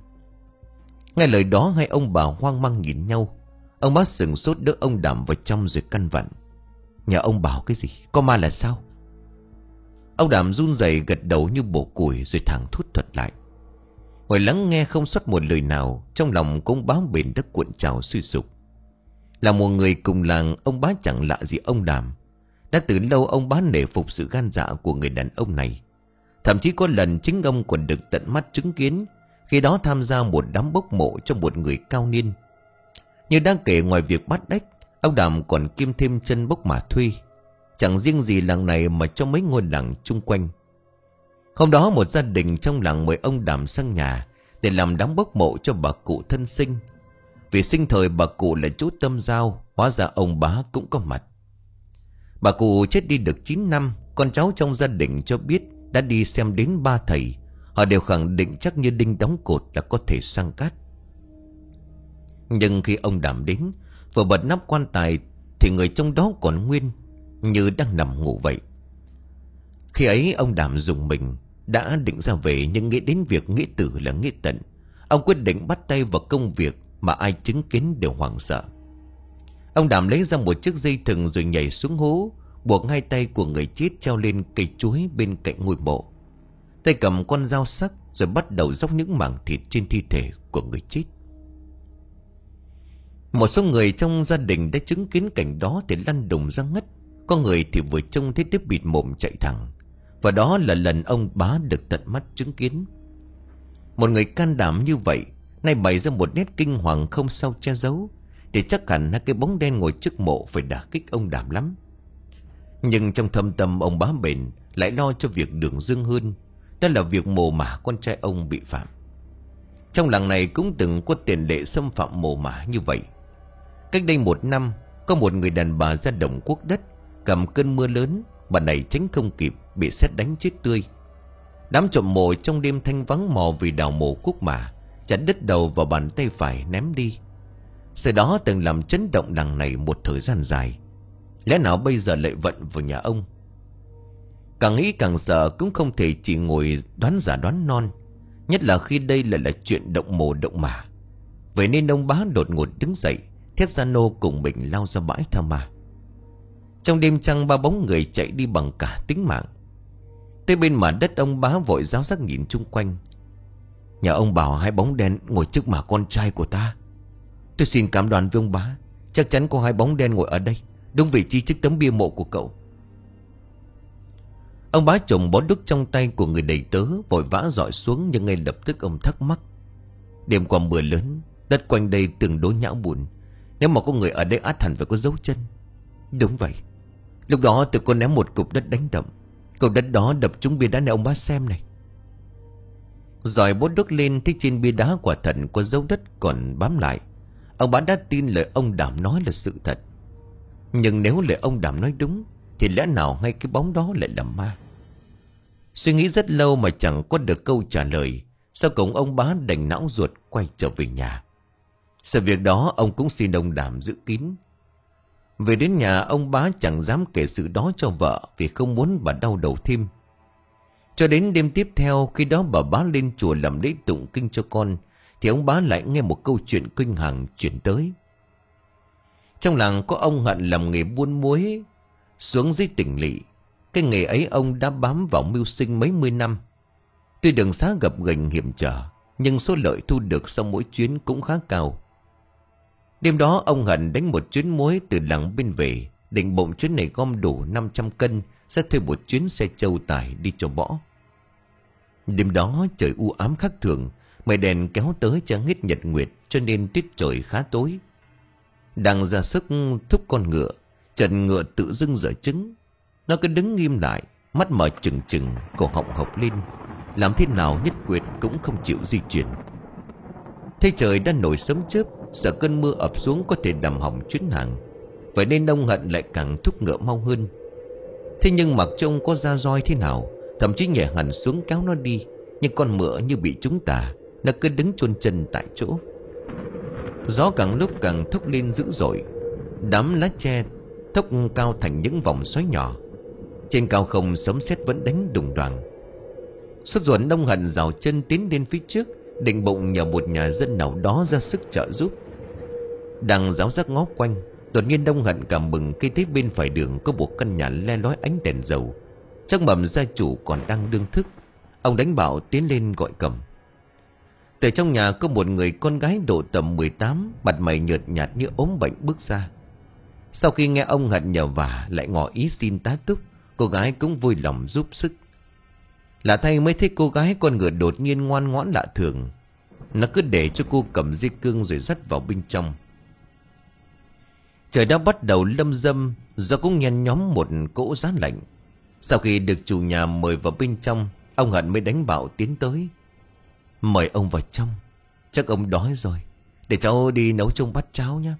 Nghe lời đó, hai ông bà hoang mang nhìn nhau. Ông Bá sừng sốt đỡ ông Đảm vào trong rồi căn vặn: Nhà ông bảo cái gì? Có ma là sao? Ông Đảm run rẩy gật đầu như bổ củi rồi thẳng thốt thuật lại. Ngồi lắng nghe không sót một lời nào, trong lòng cũng Bá Bền đất cuộn trào suy sụp. Là một người cùng làng, ông bá chẳng lạ gì ông Đàm. Đã từ lâu ông bá nể phục sự gan dạ của người đàn ông này. Thậm chí có lần chính ông còn được tận mắt chứng kiến khi đó tham gia một đám bốc mộ cho một người cao niên. Như đang kể, ngoài việc bắt đách, ông Đàm còn kiêm thêm chân bốc mà thuê. Chẳng riêng gì làng này mà cho mấy ngôi làng chung quanh. Hôm đó một gia đình trong làng mời ông Đàm sang nhà để làm đám bốc mộ cho bà cụ thân sinh. Vì sinh thời bà cụ là chú tâm giao, hóa ra ông bá cũng có mặt. Bà cụ chết đi được chín năm. Con cháu trong gia đình cho biết đã đi xem đến ba thầy. Họ đều khẳng định chắc như đinh đóng cột là có thể sang cát. Nhưng khi ông Đàm đến, vừa bật nắp quan tài thì người trong đó còn nguyên, như đang nằm ngủ vậy. Khi ấy ông Đàm dùng mình, đã định ra về nhưng nghĩ đến việc nghĩa tử là nghĩa tận. Ông quyết định bắt tay vào công việc mà ai chứng kiến đều hoảng sợ. Ông Đàm lấy ra một chiếc dây thừng rồi nhảy xuống hố, buộc hai tay của người chết treo lên cây chuối bên cạnh ngôi mộ. Tay cầm con dao sắc rồi bắt đầu dốc những mảng thịt trên thi thể của người chết. Một số người trong gia đình đã chứng kiến cảnh đó thì lăn đùng ra ngất. Có người thì vừa trông thấy tiếp bịt mồm chạy thẳng. Và đó là lần ông bá được tận mắt chứng kiến. Một người can đảm như vậy nay bày ra một nét kinh hoàng không sao che giấu, thì chắc hẳn hai cái bóng đen ngồi trước mộ phải đả kích ông Đàm lắm. Nhưng trong thâm tâm ông bá bền lại lo cho việc đường dương hơn. Đó là việc mồ mả con trai ông bị phạm. Trong làng này cũng từng có tiền lệ xâm phạm mồ mả như vậy. Cách đây một năm, có một người đàn bà ra đồng cuốc đất. Cầm cơn mưa lớn, bà này tránh không kịp, bị sét đánh chết tươi. Đám trộm mộ trong đêm thanh vắng mò vì đào mộ cuốc mả, chặt đứt đầu vào bàn tay phải ném đi. Sự đó từng làm chấn động làng này một thời gian dài. Lẽ nào bây giờ lại vận vào nhà ông? Càng nghĩ càng sợ, cũng không thể chỉ ngồi đoán giả đoán non. Nhất là khi đây lại là chuyện động mồ động mả. Vậy nên ông bá đột ngột đứng dậy, thét ra nô cùng mình lao ra bãi tha ma. Trong đêm trăng, ba bóng người chạy đi bằng cả tính mạng. Tới bên mặt đất, ông bá vội ráo rắc nhìn chung quanh. Nhà ông bảo hai bóng đen ngồi trước mả con trai của ta. Tôi xin cam đoan với ông bá, chắc chắn có hai bóng đen ngồi ở đây, đúng vị trí trước tấm bia mộ của cậu. Ông bá trộm bó đuốc trong tay của người đầy tớ, vội vã dọi xuống. Nhưng ngay lập tức ông thắc mắc. Đêm qua mưa lớn, đất quanh đây tương đối nhão bùn. Nếu mà có người ở đây ắt hẳn phải có dấu chân. Đúng vậy. Lúc đó tôi có ném một cục đất đánh đậm. Cục đất đó đập trúng bia đá này, ông bá xem này. Rồi bốt đuốc lên, thấy trên bia đá quả thật có dấu đất còn bám lại. Ông bá đã tin lời ông Đàm nói là sự thật. Nhưng nếu lời ông Đàm nói đúng, thì lẽ nào ngay cái bóng đó lại là ma? Suy nghĩ rất lâu mà chẳng có được câu trả lời. Sau cùng ông bá đành não ruột quay trở về nhà. Sự việc đó ông cũng xin ông Đàm giữ kín. Về đến nhà, ông bá chẳng dám kể sự đó cho vợ, vì không muốn bà đau đầu thêm. Cho đến đêm tiếp theo, khi đó bà bá lên chùa làm lễ tụng kinh cho con, thì ông bá lại nghe một câu chuyện kinh hoàng chuyển tới. Trong làng có ông Hận làm nghề buôn muối xuống dưới tỉnh lỵ. Cái nghề ấy ông đã bám vào mưu sinh mấy mươi năm. Tuy đường xá gập ghềnh hiểm trở, nhưng số lợi thu được sau mỗi chuyến cũng khá cao. Đêm đó ông Hận đánh một chuyến muối từ làng bên về, định bụng chuyến này gom đủ năm trăm cân sẽ thuê một chuyến xe trâu tải đi cho bỏ. Đêm đó trời u ám khác thường, mây đèn kéo tới chẳng hết nhật nguyệt, cho nên tiết trời khá tối. Đang ra sức thúc con ngựa, chợt ngựa tự dưng dở trứng. Nó cứ đứng nghiêm lại, mắt mở trừng trừng, cổ họng hộc lên, làm thế nào nhất quyết cũng không chịu di chuyển. Thế trời đã nổi sấm chớp, sợ cơn mưa ập xuống có thể làm hỏng chuyến hàng. Vậy nên ông Hận lại càng thúc ngựa mau hơn. Thế nhưng mặc trông có ra roi thế nào, thậm chí nhẹ hẳn xuống kéo nó đi, nhưng con ngựa như bị trúng tà, nó cứ đứng chôn chân tại chỗ. Gió càng lúc càng thốc lên dữ dội. Đám lá tre thốc cao thành những vòng xoáy nhỏ. Trên cao không sấm sét vẫn đánh đùng đoàng. Sốt ruột, ông Hận rào chân tiến đến phía trước, định bụng nhờ một nhà dân nào đó ra sức trợ giúp. Đang ráo rác ngó quanh, đột nhiên ông Hận cảm mừng khi thấy bên phải đường có một căn nhà le lói ánh đèn dầu. Chắc mầm gia chủ còn đang đương thức. Ông đánh bảo tiến lên gọi cầm. Từ trong nhà có một người con gái độ tầm mười tám, mặt mày nhợt nhạt như ốm bệnh bước ra. Sau khi nghe ông Hận nhờ vả lại ngỏ ý xin tá túc, cô gái cũng vui lòng giúp sức. Lạ thay mới thấy cô gái con ngựa đột nhiên ngoan ngoãn lạ thường. Nó cứ để cho cô cầm dây cương rồi dắt vào bên trong. Trời đã bắt đầu lâm râm, gió cũng nhen nhóm một cỗ giá lạnh. Sau khi được chủ nhà mời vào bên trong, ông Hận mới đánh bảo tiến tới. Mời ông vào trong, chắc ông đói rồi, để cháu đi nấu chung bát cháo nhé.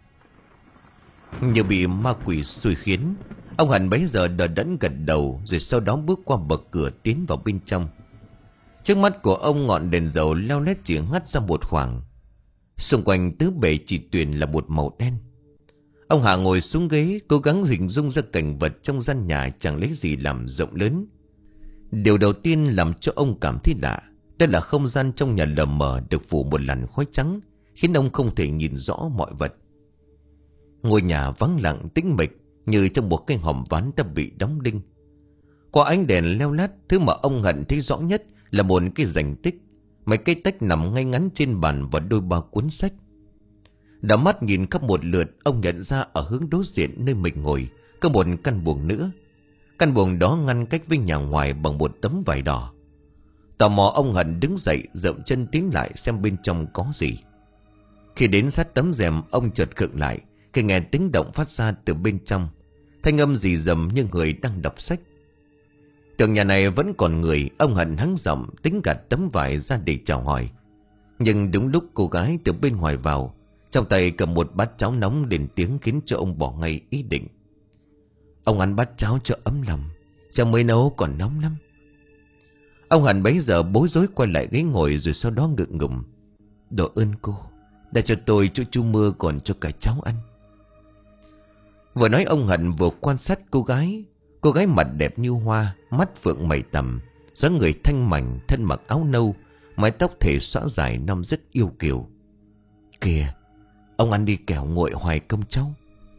Như bị ma quỷ xui khiến, ông Hận bấy giờ đờ đẫn gật đầu, rồi sau đó bước qua bậc cửa tiến vào bên trong. Trước mắt của ông ngọn đèn dầu leo lét chỉ ngắt ra một khoảng. Xung quanh tứ bề chỉ tuyền là một màu đen. Ông Hà ngồi xuống ghế, cố gắng hình dung ra cảnh vật trong gian nhà chẳng lấy gì làm rộng lớn. Điều đầu tiên làm cho ông cảm thấy lạ, đó là không gian trong nhà lờ mờ được phủ một làn khói trắng, khiến ông không thể nhìn rõ mọi vật. Ngôi nhà vắng lặng tĩnh mịch, như trong một cái hòm ván đã bị đóng đinh. Qua ánh đèn leo lát, thứ mà ông Hận thấy rõ nhất là một cái rành tích, mấy cây tách nằm ngay ngắn trên bàn và đôi ba cuốn sách. Đã mắt nhìn khắp một lượt, ông nhận ra ở hướng đối diện nơi mình ngồi có một căn buồng nữa. Căn buồng đó ngăn cách với nhà ngoài bằng một tấm vải đỏ. Tò mò ông Hận đứng dậy, dậm chân tiến lại xem bên trong có gì. Khi đến sát tấm rèm, ông chợt khựng lại khi nghe tiếng động phát ra từ bên trong. Thanh âm rì rầm như người đang đọc sách. Tưởng nhà này vẫn còn người, ông Hận hắng giọng tính gạt tấm vải ra để chào hỏi. Nhưng đúng lúc cô gái từ bên ngoài vào, trong tay cầm một bát cháo nóng lên tiếng khiến cho ông bỏ ngay ý định. Ông ăn bát cháo cho ấm lòng, cháo mới nấu còn nóng lắm. Ông Hận bấy giờ bối rối quay lại ghế ngồi, rồi sau đó ngượng ngùng. Đồ ơn cô đã cho tôi chỗ chu mưa còn cho cả cháu ăn. Vừa nói ông Hận vừa quan sát cô gái. Cô gái mặt đẹp như hoa, mắt phượng mày tầm, dáng người thanh mảnh, thân mặc áo nâu, mái tóc thể xõa dài năm rất yêu kiều. Kìa, ông ăn đi kẻo nguội hoài công cháu.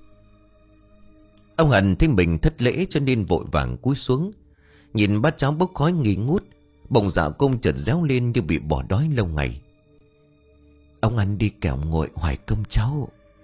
Ông Hận thấy mình thất lễ cho nên vội vàng cúi xuống. Nhìn bát cháo bốc khói nghi ngút, bụng dạ công chợt réo lên như bị bỏ đói lâu ngày. Ông ăn đi kẻo nguội hoài công cháu.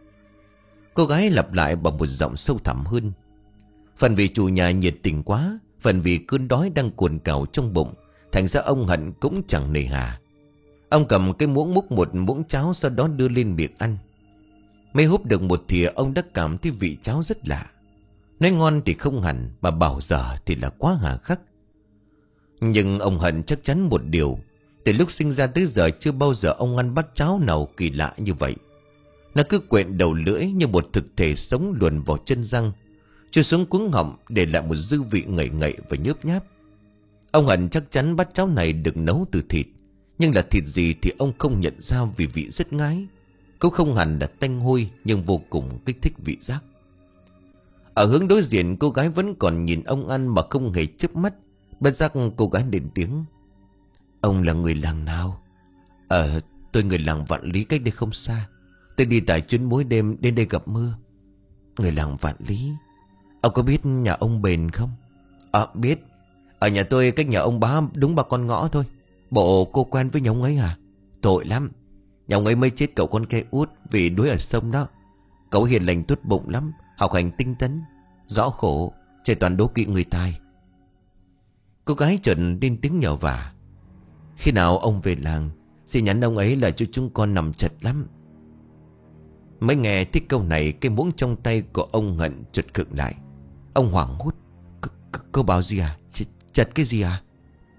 Cô gái lặp lại bằng một giọng sâu thẳm hơn. Phần vì chủ nhà nhiệt tình quá, phần vì cơn đói đang cuồn cào trong bụng, thành ra ông Hận cũng chẳng nề hà. Ông cầm cái muỗng múc một muỗng cháo, sau đó đưa lên miệng ăn. Mới húp được một thìa, ông đã cảm thấy vị cháo rất lạ. Nói ngon thì không hẳn, mà bảo dở thì là quá hà khắc. Nhưng ông Hận chắc chắn một điều, từ lúc sinh ra tới giờ chưa bao giờ ông ăn bát cháo nào kỳ lạ như vậy. Nó cứ quện đầu lưỡi như một thực thể sống luồn vào chân răng, trôi xuống cuống họng để lại một dư vị ngậy ngậy và nhớp nháp. Ông Hận chắc chắn bát cháo này được nấu từ thịt, nhưng là thịt gì thì ông không nhận ra vì vị rất ngái. Cũng không hẳn là tanh hôi, nhưng vô cùng kích thích vị giác. Ở hướng đối diện, cô gái vẫn còn nhìn ông ăn mà không hề chớp mắt. Bất giác cô gái lên tiếng. Ông là người làng nào? Ờ, tôi người làng Vạn Lý, cách đây không xa. Tôi đi tại chuyến mối đêm đến đây gặp mưa. Người làng Vạn Lý. Ông có biết nhà ông Bền không? À biết. Ở nhà tôi cách nhà ông bá đúng ba con ngõ thôi. Bộ cô quen với nhà ông ấy à? Tội lắm. Nhà ông ấy mới chết cậu con cây út vì đuối ở sông đó. Cậu hiền lành tốt bụng lắm, học hành tinh tấn, rõ khổ, trời toàn đố kỵ người tài. Cô gái chợt lên tiếng nhỏ vả. Khi nào ông về làng, xin nhắn ông ấy là cho chúng con nằm chật lắm. Mới nghe thích câu này, cái muỗng trong tay của ông Hận chợt khựng lại. Ông hoảng hốt. Cô bảo gì à? Ch chật cái gì à?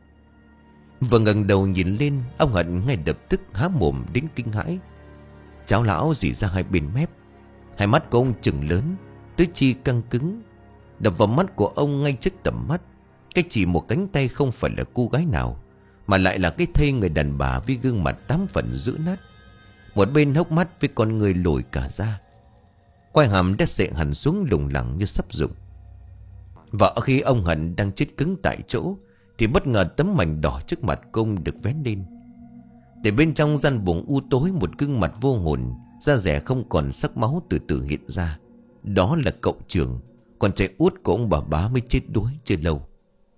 Vừa ngẩng đầu nhìn lên, ông Hận ngay lập tức há mồm đến kinh hãi. Cháo lão rỉ ra hai bên mép. Hai mắt của ông trừng lớn, tứ chi căng cứng. Đập vào mắt của ông ngay trước tầm mắt, cái chỉ một cánh tay không phải là cô gái nào, mà lại là cái thây người đàn bà với gương mặt tám phần dữ nát. Một bên hốc mắt với con người lồi cả ra, quai hàm đã xệ hẳn xuống lủng lẳng như sắp rụng. Và khi ông Hận đang chết cứng tại chỗ, thì bất ngờ tấm mảnh đỏ trước mặt công được vén lên. Để bên trong gian buồng u tối, một gương mặt vô hồn, da rẻ không còn sắc máu từ từ hiện ra. Đó là cậu Trường, con trai út của ông bà bá mới chết đuối chưa lâu.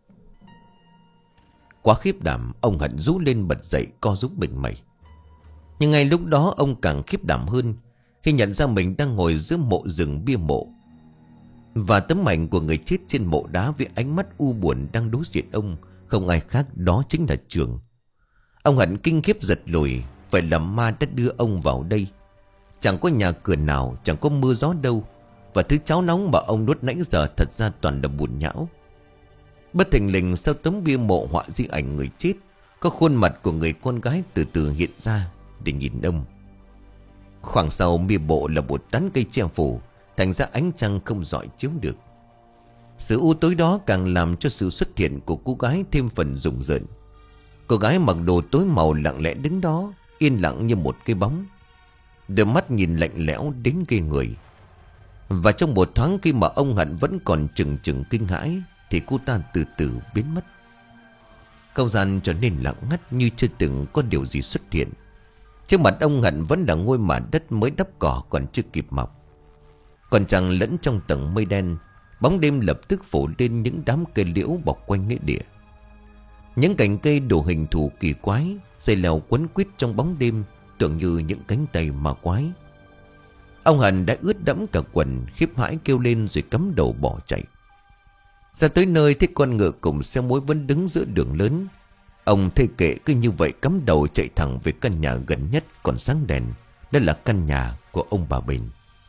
Quá khiếp đảm, ông Hận rú lên bật dậy co rúm mình mẩy. Nhưng ngay lúc đó ông càng khiếp đảm hơn, khi nhận ra mình đang ngồi giữa mộ rừng bia mộ, và tấm ảnh của người chết trên mộ đá với ánh mắt u buồn đang đối diện ông không ai khác, đó chính là Trường. Ông Hận kinh khiếp giật lùi. Vậy là ma đã đưa ông vào đây. Chẳng có nhà cửa nào, chẳng có mưa gió đâu, và thứ cháo nóng mà ông nuốt nãy giờ thật ra toàn là bùn nhão. Bất thình lình sau tấm bia mộ họa di ảnh người chết, có khuôn mặt của người con gái từ từ hiện ra để nhìn ông. Khoảng sau bia mộ là một tán cây che phủ, thành ra ánh trăng không rọi chiếu được. Sự u tối đó càng làm cho sự xuất hiện của cô gái thêm phần rùng rợn. Cô gái mặc đồ tối màu lặng lẽ đứng đó, yên lặng như một cái bóng, đôi mắt nhìn lạnh lẽo đến ghê người. Và trong một thoáng khi mà ông Hận vẫn còn chừng chừng kinh hãi, thì cô ta từ từ biến mất. Không gian trở nên lặng ngắt như chưa từng có điều gì xuất hiện. Trước mặt ông Hận vẫn là ngôi mả đất mới đắp cỏ còn chưa kịp mọc. Còn chẳng lẫn trong tầng mây đen, bóng đêm lập tức phủ lên những đám cây liễu bọc quanh nghĩa địa. Những cành cây đủ hình thù kỳ quái, dây leo quấn quýt trong bóng đêm, tưởng như những cánh tay ma quái. Ông Hận đã ướt đẫm cả quần, khiếp hãi kêu lên rồi cắm đầu bỏ chạy. Ra tới nơi thấy con ngựa cùng xe mối vẫn đứng giữa đường lớn. Ông thê kệ cứ như vậy cắm đầu chạy thẳng về căn nhà gần nhất còn sáng đèn. Đó là căn nhà của ông bà Bền.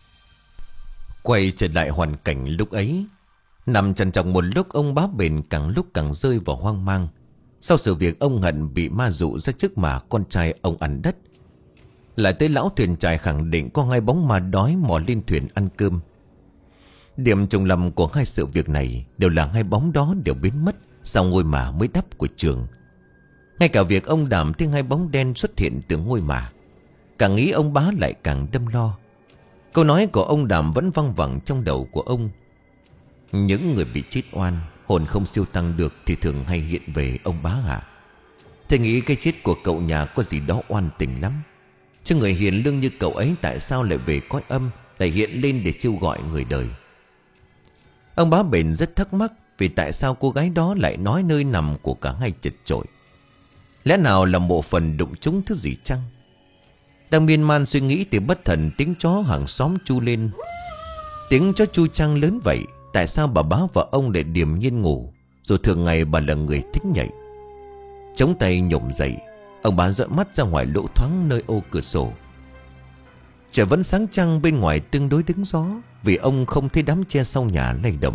Quay trở lại hoàn cảnh lúc ấy, nằm trằn trọc một lúc, ông bá Bền càng lúc càng rơi vào hoang mang. Sau sự việc ông Hận bị ma dụ ra trước mà con trai ông ăn đất, lại tới lão thuyền trài khẳng định có hai bóng ma đói mò lên thuyền ăn cơm. Điểm trùng lầm của hai sự việc này đều là hai bóng đó đều biến mất sau ngôi mả mới đắp của Trường. Ngay cả việc ông Đảm thấy hai bóng đen xuất hiện từ ngôi mả, càng nghĩ ông bá lại càng đâm lo. Câu nói của ông Đảm vẫn văng vẳng trong đầu của ông. Những người bị chết oan, hồn không siêu tăng được thì thường hay hiện về ông bá hả? Thầy nghĩ cái chết của cậu nhà có gì đó oan tình lắm. Chứ người hiền lương như cậu ấy tại sao lại về cõi âm, lại hiện lên để kêu gọi người đời? Ông bá Bền rất thắc mắc vì tại sao cô gái đó lại nói nơi nằm của cả hai chật chội. Lẽ nào là mộ phần đụng trúng thứ gì chăng? Đang miên man suy nghĩ thì bất thần tiếng chó hàng xóm chu lên. Tiếng chó chu chang lớn vậy, tại sao bà bá và ông lại điềm nhiên ngủ, rồi thường ngày bà là người thích nhảy? Chống tay nhổm dậy, ông bá dõi mắt ra ngoài lỗ thoáng nơi ô cửa sổ. Trời vẫn sáng trăng, bên ngoài tương đối đứng gió, vì ông không thấy đám tre sau nhà lay động.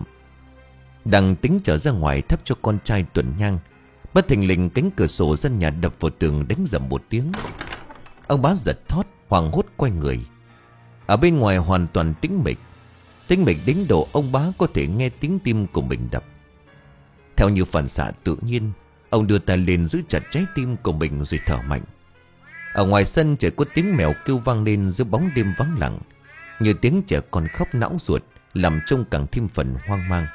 Đang tính trở ra ngoài thắp cho con trai tuần nhang, bất thình lình cánh cửa sổ gian nhà đập vào tường đánh rầm một tiếng. Ông bá giật thót, hoảng hốt quay người. Ở bên ngoài hoàn toàn tĩnh mịch, tĩnh mịch đến độ ông bá có thể nghe tiếng tim của mình đập. Theo như phản xạ tự nhiên, ông đưa tay lên giữ chặt trái tim của mình rồi thở mạnh. Ở ngoài sân chỉ có tiếng mèo kêu vang lên giữa bóng đêm vắng lặng, như tiếng trẻ con khóc não ruột, làm trông càng thêm phần hoang mang.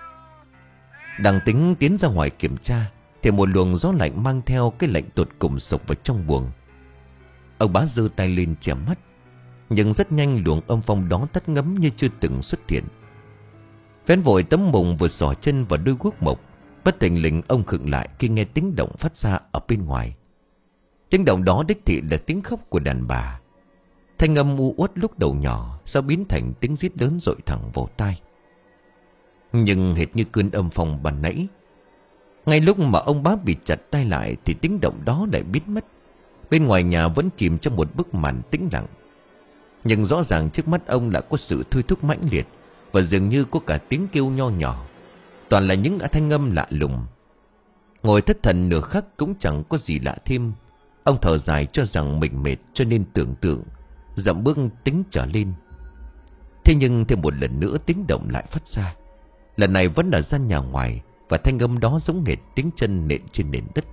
Đang tính tiến ra ngoài kiểm tra thì một luồng gió lạnh mang theo cái lạnh tột cùng sộc vào trong buồng. Ông bá giơ tay lên che mắt, nhưng rất nhanh luồng âm phong đó tắt ngấm như chưa từng xuất hiện. Vén vội tấm mùng vừa xỏ chân vào đôi guốc mộc, bất thình lình ông khựng lại khi nghe tiếng động phát ra ở bên ngoài. Tiếng động đó đích thị là tiếng khóc của đàn bà. Thanh âm u uất lúc đầu nhỏ, sau biến thành tiếng rít lớn dội thẳng vào tai. Nhưng hệt như cơn âm phong ban nãy, ngay lúc mà ông bá bị chặt tay lại thì tiếng động đó lại biến mất. Bên ngoài nhà vẫn chìm trong một bức màn tĩnh lặng. Nhưng rõ ràng trước mắt ông lại có sự thôi thúc mãnh liệt, và dường như có cả tiếng kêu nho nhỏ, toàn là những thanh âm lạ lùng. Ngồi thất thần nửa khắc cũng chẳng có gì lạ thêm. Ông thở dài cho rằng mình mệt cho nên tưởng tượng, dậm bước tính trở lên. Thế nhưng thêm một lần nữa tiếng động lại phát ra. Lần này vẫn là gian nhà ngoài, và thanh âm đó giống hệt tiếng chân nện trên nền đất.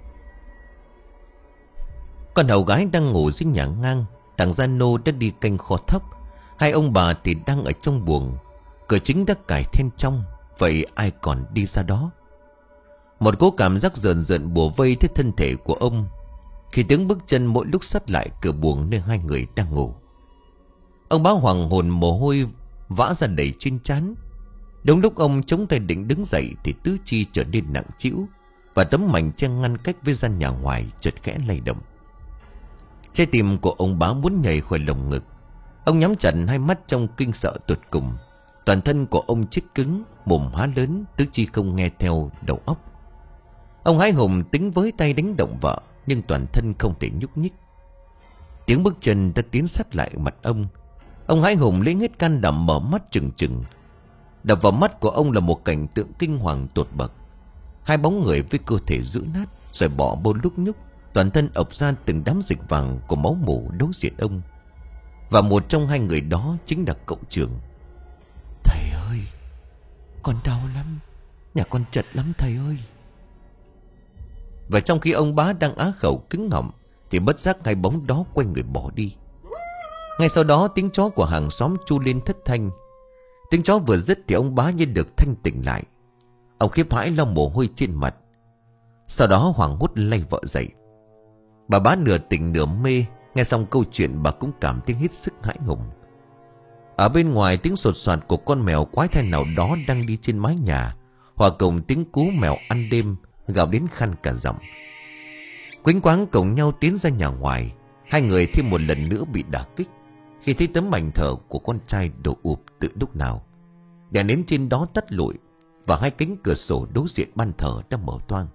Con hầu gái đang ngủ dưới nhà ngang, thằng Gia Nô đã đi canh kho thóc, hai ông bà thì đang ở trong buồng. Cửa chính đã cài then trong, vậy ai còn đi ra đó? Một cỗ cảm giác rợn rợn bủa vây tới thân thể của ông khi tiếng bước chân mỗi lúc sát lại cửa buồng nơi hai người đang ngủ. Ông bá hoàng hồn, mồ hôi vã ra đầy trên trán. Đúng lúc ông chống tay định đứng dậy thì tứ chi trở nên nặng trĩu, và tấm mảnh che ngăn cách với gian nhà ngoài chợt khẽ lay động. Trái tim của ông bá muốn nhảy khỏi lồng ngực. Ông nhắm chặt hai mắt trong kinh sợ tột cùng. Toàn thân của ông chết cứng, mồm há lớn, tứ chi không nghe theo đầu óc. Ông hãi hùng tính với tay đánh động vợ, nhưng toàn thân không thể nhúc nhích. Tiếng bước chân đã tiến sát lại mặt ông. Ông hãi hùng lấy hết can đảm mở mắt trừng trừng. Đập vào mắt của ông là một cảnh tượng kinh hoàng tột bậc. Hai bóng người với cơ thể rũ nát, rồi bỏ bô lúc nhúc, toàn thân ộc ra từng đám dịch vàng của máu mủ đối diện ông. Và một trong hai người đó chính là cậu Trường. Thầy ơi, con đau lắm, nhà con chật lắm thầy ơi. Và trong khi ông bá đang á khẩu cứng họng, thì bất giác hai bóng đó quay người bỏ đi. Ngay sau đó tiếng chó của hàng xóm chu lên thất thanh. Tiếng chó vừa dứt thì ông bá như được thanh tỉnh lại. Ông khiếp hãi lau mồ hôi trên mặt. Sau đó hoảng hốt lay vợ dậy. Bà bá nửa tỉnh nửa mê. Nghe xong câu chuyện bà cũng cảm thấy hết sức hãi hùng. Ở bên ngoài tiếng sột soạt của con mèo quái thai nào đó đang đi trên mái nhà, hòa cùng tiếng cú mèo ăn đêm gào đến khăn cả giọng. Quýnh quáng cùng nhau tiến ra nhà ngoài. Hai người thêm một lần nữa bị đả kích khi thấy tấm ảnh thờ của con trai đổ ụp từ lúc nào. Đèn nến trên đó tắt lụi, và hai cánh cửa sổ đối diện ban thờ đã mở toang.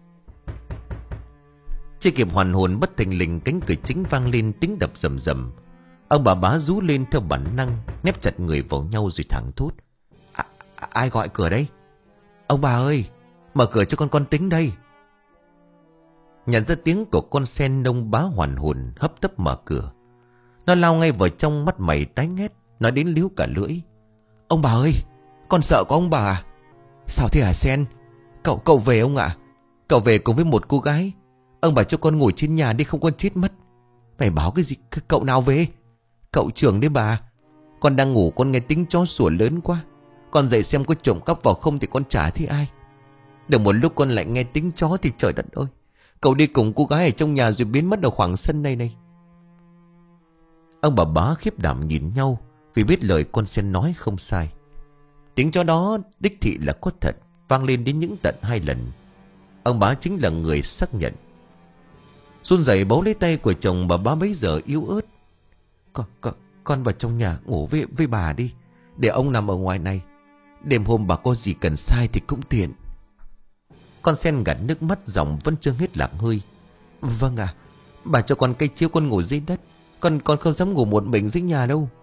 Chưa kịp hoàn hồn, bất thình lình cánh cửa chính vang lên tiếng đập rầm rầm. Ông bà bá rú lên theo bản năng, nép chặt người vào nhau rồi thẳng thốt: à, ai gọi cửa đấy? Ông bà ơi, mở cửa cho con con Tính đây. Nhận ra tiếng của con sen, ông bá hoàn hồn hấp tấp mở cửa. Nó lao ngay vào trong, mắt mày tái nghét, nói đến líu cả lưỡi: ông bà ơi, con sợ có ông bà à? Sao thế hả Sen? Cậu cậu về ông ạ? À? Cậu về cùng với một cô gái. Ông bà cho con ngồi trên nhà đi, không con chết mất. Mày báo cái gì? Cậu nào về? Cậu trưởng đấy bà. Con đang ngủ, con nghe tiếng chó sủa lớn quá. Con dậy xem có trộm cắp vào không thì con chả thấy ai. Được một lúc con lại nghe tiếng chó thì trời đất ơi. Cậu đi cùng cô gái ở trong nhà rồi biến mất ở khoảng sân này này. Ông bà bá khiếp đảm nhìn nhau, vì biết lời con sen nói không sai. Tiếng chó đó đích thị là có thật, vang lên đến những tận hai lần. Ông bá chính là người xác nhận. Run rẩy bấu lấy tay của chồng, bà bá bấy giờ yếu ớt: Con, con, con vào trong nhà ngủ với, với bà đi, để ông nằm ở ngoài này. Đêm hôm bà có gì cần sai thì cũng tiện. Con sen gạt nước mắt, giọng vẫn chưa hết lạc hơi: Vâng à, bà cho con cây chiếu, con ngủ dưới đất. Con con không dám ngủ một mình dưới nhà đâu.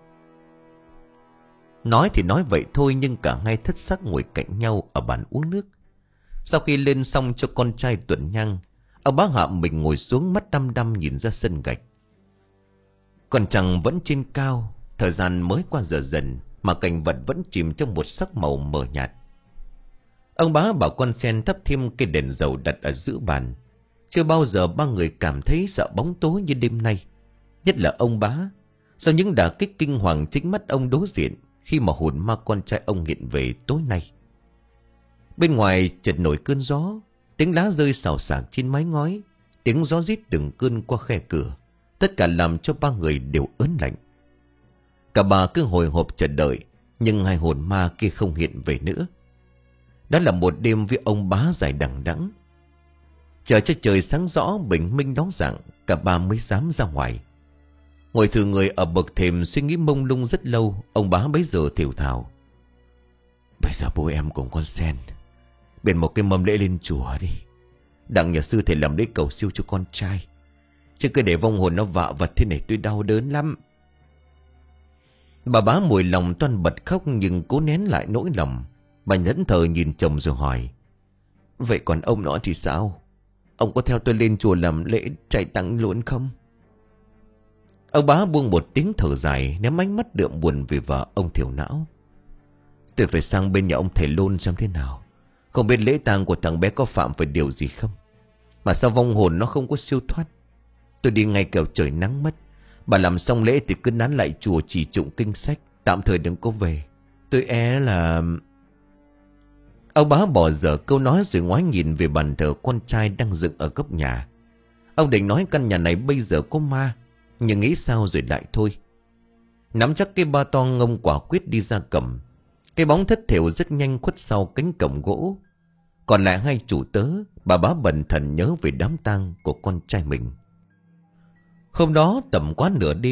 Nói thì nói vậy thôi, nhưng cả hai thất sắc ngồi cạnh nhau ở bàn uống nước. Sau khi lên xong cho con trai tuần nhang, ông bá hạ mình ngồi xuống, mắt đăm đăm nhìn ra sân gạch. Còn trăng vẫn trên cao, thời gian mới qua giờ dần, mà cảnh vật vẫn chìm trong một sắc màu mờ nhạt. Ông bá bảo con sen thắp thêm cây đèn dầu đặt ở giữa bàn. Chưa bao giờ ba người cảm thấy sợ bóng tối như đêm nay. Nhất là ông bá, sau những đả kích kinh hoàng chính mắt ông đối diện khi mà hồn ma con trai ông hiện về tối nay. Bên ngoài chợt nổi cơn gió, tiếng lá rơi xào xạc trên mái ngói, tiếng gió rít từng cơn qua khe cửa. Tất cả làm cho ba người đều ớn lạnh. Cả bà cứ hồi hộp chờ đợi, nhưng hai hồn ma kia không hiện về nữa. Đó là một đêm với ông bá dài đằng đẵng. Chờ cho trời sáng rõ bình minh đón rạng, cả ba mới dám ra ngoài. Ngồi thử người ở bậc thềm suy nghĩ mông lung rất lâu, ông bá bấy giờ thều thào: Bây giờ bố em cùng con sen biện một cái mâm lễ lên chùa đi, đặng nhà sư thầy làm lễ cầu siêu cho con trai. Chứ cứ để vong hồn nó vạ vật thế này tôi đau đớn lắm. Bà bá mùi lòng toan bật khóc, nhưng cố nén lại nỗi lòng. Bà nhẫn thờ nhìn chồng rồi hỏi: Vậy còn ông nó thì sao? Ông có theo tôi lên chùa làm lễ chạy tăng luôn không? Ông bá buông một tiếng thở dài, ném ánh mắt đượm buồn vì vợ ông thiểu não: Tôi phải sang bên nhà ông thầy Lôn xem thế nào. Không biết lễ tang của thằng bé có phạm phải điều gì không, mà sao vong hồn nó không có siêu thoát. Tôi đi ngay kẻo trời nắng mất. Bà làm xong lễ thì cứ nán lại chùa chỉ tụng kinh sách, tạm thời đừng có về. Tôi e là... Ông bá bỏ dở câu nói rồi ngoái nhìn về bàn thờ con trai đang dựng ở góc nhà. Ông định nói căn nhà này bây giờ có ma, nhưng nghĩ sao rồi lại thôi. Nắm chắc cái ba to ngông quả quyết đi ra cầm. Cái bóng thất thểu rất nhanh khuất sau cánh cổng gỗ. Còn lại hai chủ tớ, bà bá bần thần nhớ về đám tang của con trai mình. Hôm đó tầm quá nửa đêm,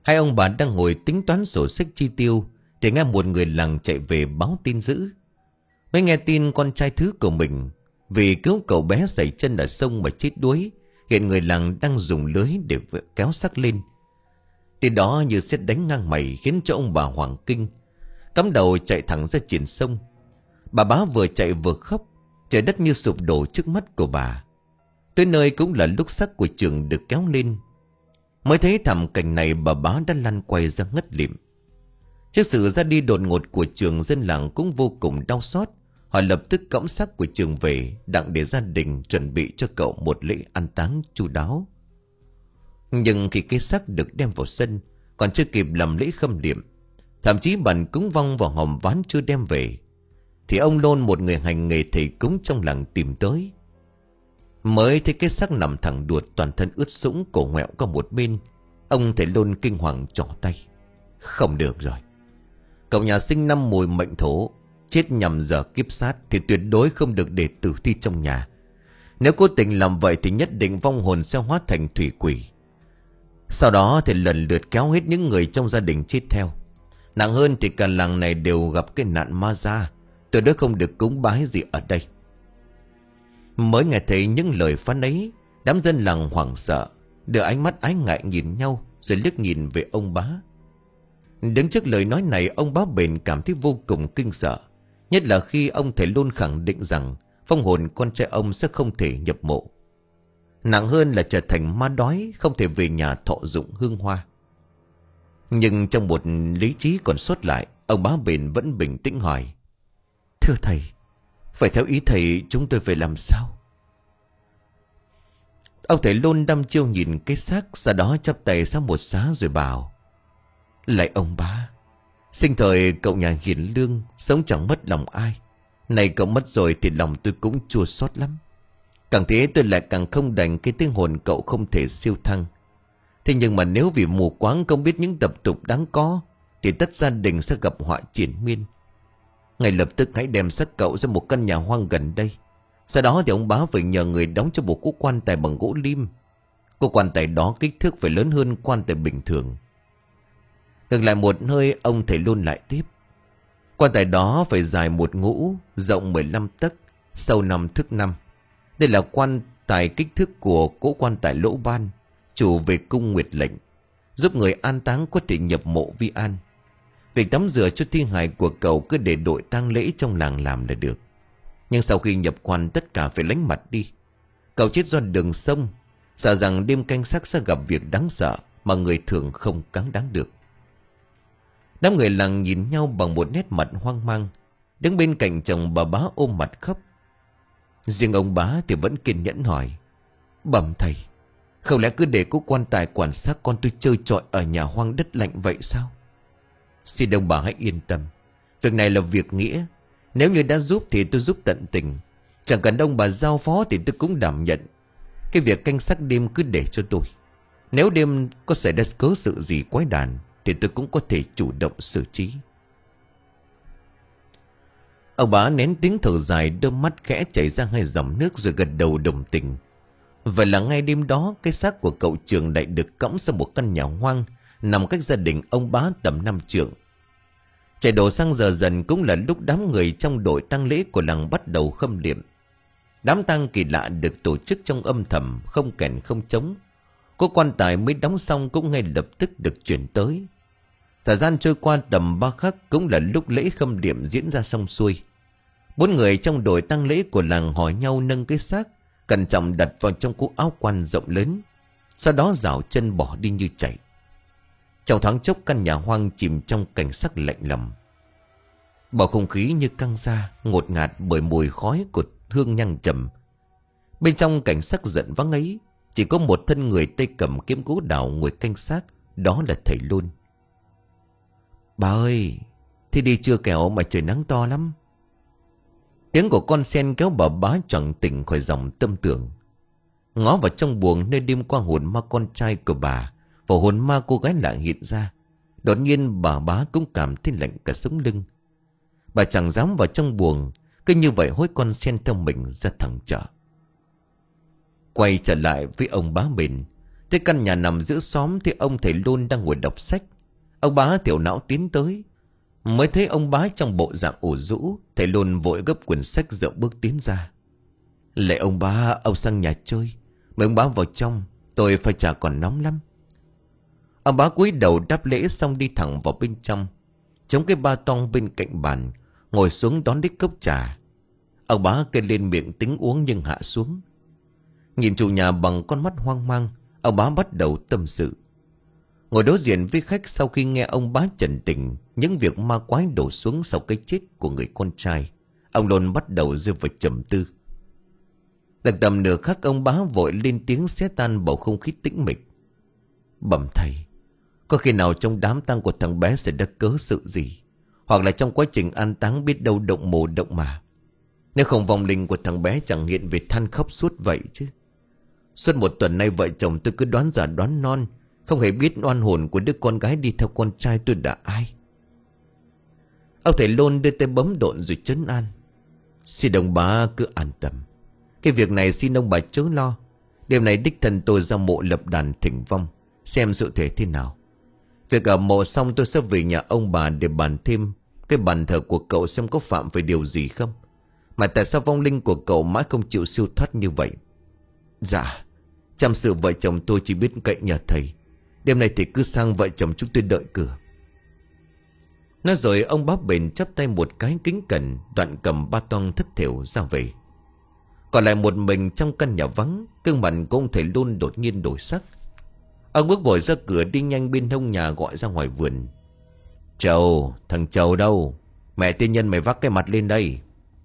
Hai ông bà đang ngồi tính toán sổ sách chi tiêu thì nghe một người làng chạy về báo tin dữ. Mới nghe tin con trai thứ của mình vì cứu cậu bé sẩy chân ở sông mà chết đuối. Hiện người làng đang dùng lưới để kéo xác lên. Tin đó như sét đánh ngang mày khiến cho ông bà hoảng kinh, cắm đầu chạy thẳng ra triển sông. Bà bá vừa chạy vừa khóc, trời đất như sụp đổ trước mắt của bà. Tới nơi cũng là lúc xác của Trường được kéo lên. Mới thấy thảm cảnh này, bà bá đã lăn quay ra ngất lịm. Trước sự ra đi đột ngột của Trường, dân làng cũng vô cùng đau xót. Họ lập tức cõng xác của Trường về đặng để gia đình chuẩn bị cho cậu một lễ an táng chu đáo. Nhưng khi cái xác được đem vào sân, còn chưa kịp làm lễ khâm liệm, thậm chí bàn cúng vong vào hòm ván chưa đem về, thì ông Lôn, một người hành nghề thầy cúng trong làng, tìm tới. Mới thấy cái xác nằm thẳng đuột, toàn thân ướt sũng, cổ ngoẹo qua một bên. Ông thầy Lôn kinh hoàng trỏ tay. Không được rồi, cậu nhà sinh năm Mùi mệnh Thổ, chết nhằm giờ kiếp sát thì tuyệt đối không được để tử thi trong nhà. Nếu cố tình làm vậy thì nhất định vong hồn sẽ hóa thành thủy quỷ. Sau đó thì lần lượt kéo hết những người trong gia đình chết theo. Nặng hơn thì cả làng này đều gặp cái nạn ma da. Tuyệt đối không được cúng bái gì ở đây. Mới nghe thấy những lời phán ấy, đám dân làng hoảng sợ, đưa ánh mắt ái ngại nhìn nhau, rồi liếc nhìn về ông bá. Đứng trước lời nói này, ông bá bền cảm thấy vô cùng kinh sợ. Nhất là khi ông thầy Lôn khẳng định rằng vong hồn con trai ông sẽ không thể nhập mộ. Nặng hơn là trở thành ma đói, không thể về nhà thọ dụng hương hoa. Nhưng trong một lý trí còn sót lại, ông bá bền vẫn bình tĩnh hỏi: Thưa thầy, phải theo ý thầy chúng tôi phải làm sao? Ông thầy Lôn đăm chiêu nhìn cái xác, sau đó chắp tay sang một xá rồi bảo: Lạy ông bá, sinh thời cậu nhà hiền lương, sống chẳng mất lòng ai. Này cậu mất rồi thì lòng tôi cũng chua xót lắm. Càng thế tôi lại càng không đành cái tiếng hồn cậu không thể siêu thăng. Thế nhưng mà nếu vì mù quáng không biết những tập tục đáng có, thì tất gia đình sẽ gặp họa triển miên. Ngay lập tức hãy đem xác cậu ra một căn nhà hoang gần đây. Sau đó thì ông bá phải nhờ người đóng cho một cố quan tài bằng gỗ lim. Cố quan tài đó kích thước phải lớn hơn quan tài bình thường. Ngừng lại một hơi, ông thầy Lôn lại tiếp: Quan tài đó phải dài một ngũ, rộng mười lăm tấc, sâu năm thước năm. Đây là quan tài kích thước của cố quan tài Lỗ Ban, chủ về cung Nguyệt Lệnh, giúp người an táng có thể nhập mộ vi an. Việc tắm rửa cho thi hài của cậu cứ để đội tang lễ trong làng làm là được. Nhưng sau khi nhập quan, tất cả phải lánh mặt đi. Cậu chết do đường sông, sợ rằng đêm canh xác sẽ gặp việc đáng sợ mà người thường không cáng đáng được. Đám người làng nhìn nhau bằng một nét mặt hoang mang. Đứng bên cạnh chồng bà bá ôm mặt khóc. Riêng ông bá thì vẫn kiên nhẫn hỏi: Bẩm thầy, không lẽ cứ để có quan tài quản xác con tôi chơi trọi ở nhà hoang đất lạnh vậy sao? Xin ông bà hãy yên tâm, việc này là việc nghĩa. Nếu như đã giúp thì tôi giúp tận tình. Chẳng cần ông bà giao phó thì tôi cũng đảm nhận. Cái việc canh xác đêm cứ để cho tôi. Nếu đêm có xảy ra cớ sự gì quái đản thì tôi cũng có thể chủ động xử trí. Ông bá nén tiếng thở dài, đôi mắt khẽ chảy ra hai dòng nước rồi gật đầu đồng tình. Vậy là ngay đêm đó, cái xác của cậu Trường lại được cõng sang một căn nhà hoang nằm cách gia đình ông bá tầm năm trượng. Trời đổ sang giờ dần cũng là lúc đám người trong đội tang lễ của làng bắt đầu khâm liệm. Đám tang kỳ lạ được tổ chức trong âm thầm, không kèn không trống. Cô quan tài mới đóng xong cũng ngay lập tức được chuyển tới. Thời gian trôi qua tầm ba khắc cũng là lúc lễ khâm liệm diễn ra xong xuôi. Bốn người trong đội tang lễ của làng hỏi nhau nâng cái xác, cẩn trọng đặt vào trong cú áo quan rộng lớn, sau đó rảo chân bỏ đi như chạy. Trong thoáng chốc, căn nhà hoang chìm trong cảnh sắc lạnh lùng. Bầu không khí như căng ra, ngột ngạt bởi mùi khói của hương nhang trầm. Bên trong cảnh sắc giận vắng ấy, chỉ có một thân người tay cầm kiếm gỗ đào ngồi canh xác, đó là thầy Lôn. Bà ơi, thì đi chưa kẻo mà trời nắng to lắm. Tiếng của con sen kéo bà bá choàng tỉnh khỏi dòng tâm tưởng. Ngó vào trong buồng nơi đêm qua hồn ma con trai của bà và hồn ma cô gái lạ hiện ra, đột nhiên bà bá cũng cảm thấy lạnh cả sống lưng. Bà chẳng dám vào trong buồng, cứ như vậy hối con sen theo mình ra thẳng chợ. Quay trở lại với ông bá mình, Tới căn nhà nằm giữa xóm thì ông thầy Lôn đang ngồi đọc sách. Ông bá tiểu não tiến tới. Mới thấy ông bá trong bộ dạng ủ rũ, thầy Lôn vội gấp quyển sách dạo bước tiến ra. Lạy ông bá, ông sang nhà chơi, mời ông bá vào trong, tôi phải trà còn nóng lắm. Ông bá cúi đầu đáp lễ xong đi thẳng vào bên trong, chống cái ba toang bên cạnh bàn, ngồi xuống đón đích cốc trà. Ông bá kê lên miệng tính uống nhưng hạ xuống. Nhìn chủ nhà bằng con mắt hoang mang, ông bá bắt đầu tâm sự. Ngồi đối diện với khách sau khi nghe ông bá trần tình những việc ma quái đổ xuống sau cái chết của người con trai, ông Lôn bắt đầu rơi vào trầm tư. Được tầm nửa khắc ông bá vội lên tiếng xé tan bầu không khí tĩnh mịch. Bẩm thầy, có khi nào trong đám tang của thằng bé sẽ đã cớ sự gì, hoặc là trong quá trình an táng biết đâu động mồ động mà. Nếu không vong linh của thằng bé chẳng hiện về than khóc suốt vậy chứ. Suốt một tuần nay vợ chồng tôi cứ đoán già đoán non, không hề biết oan hồn của đứa con gái đi theo con trai tôi đã ai. Ông thầy Lôn đưa tay bấm độn rồi trấn an. Xin ông bà cứ an tâm, cái việc này xin ông bà chớ lo. Đêm nay đích thân tôi ra mộ lập đàn thỉnh vong, xem sự thể thế nào. Việc ở mộ xong tôi sẽ về nhà ông bà để bàn thêm cái bàn thờ của cậu xem có phạm phải điều gì không. Mà tại sao vong linh của cậu mãi không chịu siêu thoát như vậy? Dạ, chăm sự vợ chồng tôi chỉ biết cậy nhờ thầy. Đêm nay thì cứ sang vợ chồng chúng tôi đợi cửa. Nói rồi ông bá bền chắp tay một cái kính cẩn, đoạn cầm ba toang thất thểu ra về. Còn lại một mình trong căn nhà vắng, gương mặt của ông thầy Lôn đột nhiên đổi sắc. Ông bước vội ra cửa, đi nhanh bên hông nhà gọi ra ngoài vườn. Châu, thằng Châu đâu? Mẹ tiên nhân mày vác cái mặt lên đây.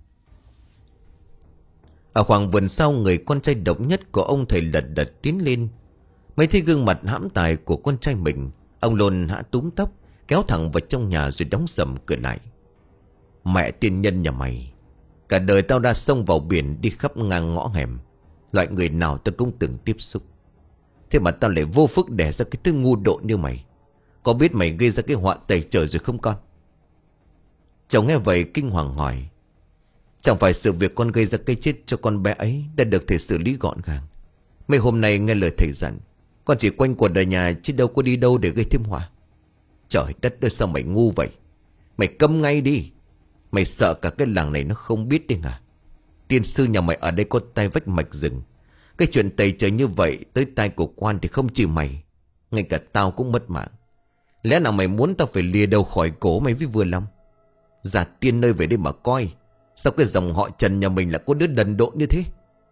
Ở khoảng vườn sau, người con trai độc nhất của ông thầy lật đật tiến lên. Mấy thấy gương mặt hãm tài của con trai mình, ông Lôn hạ túm tóc, kéo thẳng vào trong nhà rồi đóng sầm cửa lại. Mẹ tiên nhân nhà mày, cả đời tao đã xông vào biển, đi khắp ngang ngõ hẻm, loại người nào tao cũng từng tiếp xúc. Thế mà tao lại vô phước đẻ ra cái thứ ngu độn như mày. Có biết mày gây ra cái họa tày trời rồi không con? Chồng nghe vậy kinh hoàng hỏi. Chẳng phải sự việc con gây ra cái chết cho con bé ấy đã được thầy xử lý gọn gàng. Mấy hôm nay nghe lời thầy dặn, con chỉ quanh quẩn ở nhà chứ đâu có đi đâu để gây thêm họa. Trời đất ơi, sao mày ngu vậy? Mày câm ngay đi. Mày sợ cả cái làng này nó không biết đi à? Tiên sư nhà mày ở đây có tay vách mạch rừng. Cái chuyện tày trời như vậy tới tai của quan thì không chỉ mày, ngay cả tao cũng mất mạng. Lẽ nào mày muốn tao phải lìa đầu khỏi cổ mày với vừa lòng? Giả tiên nơi về đây mà coi, sao cái dòng họ Trần nhà mình là có đứa đần độn như thế?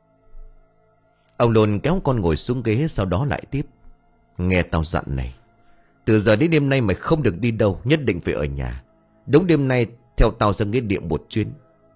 Ông Lôn kéo con ngồi xuống ghế, sau đó lại tiếp. Nghe tao dặn này, từ giờ đến đêm nay mày không được đi đâu, nhất định phải ở nhà. Đúng đêm nay theo tao ra nghĩa địa một chuyến.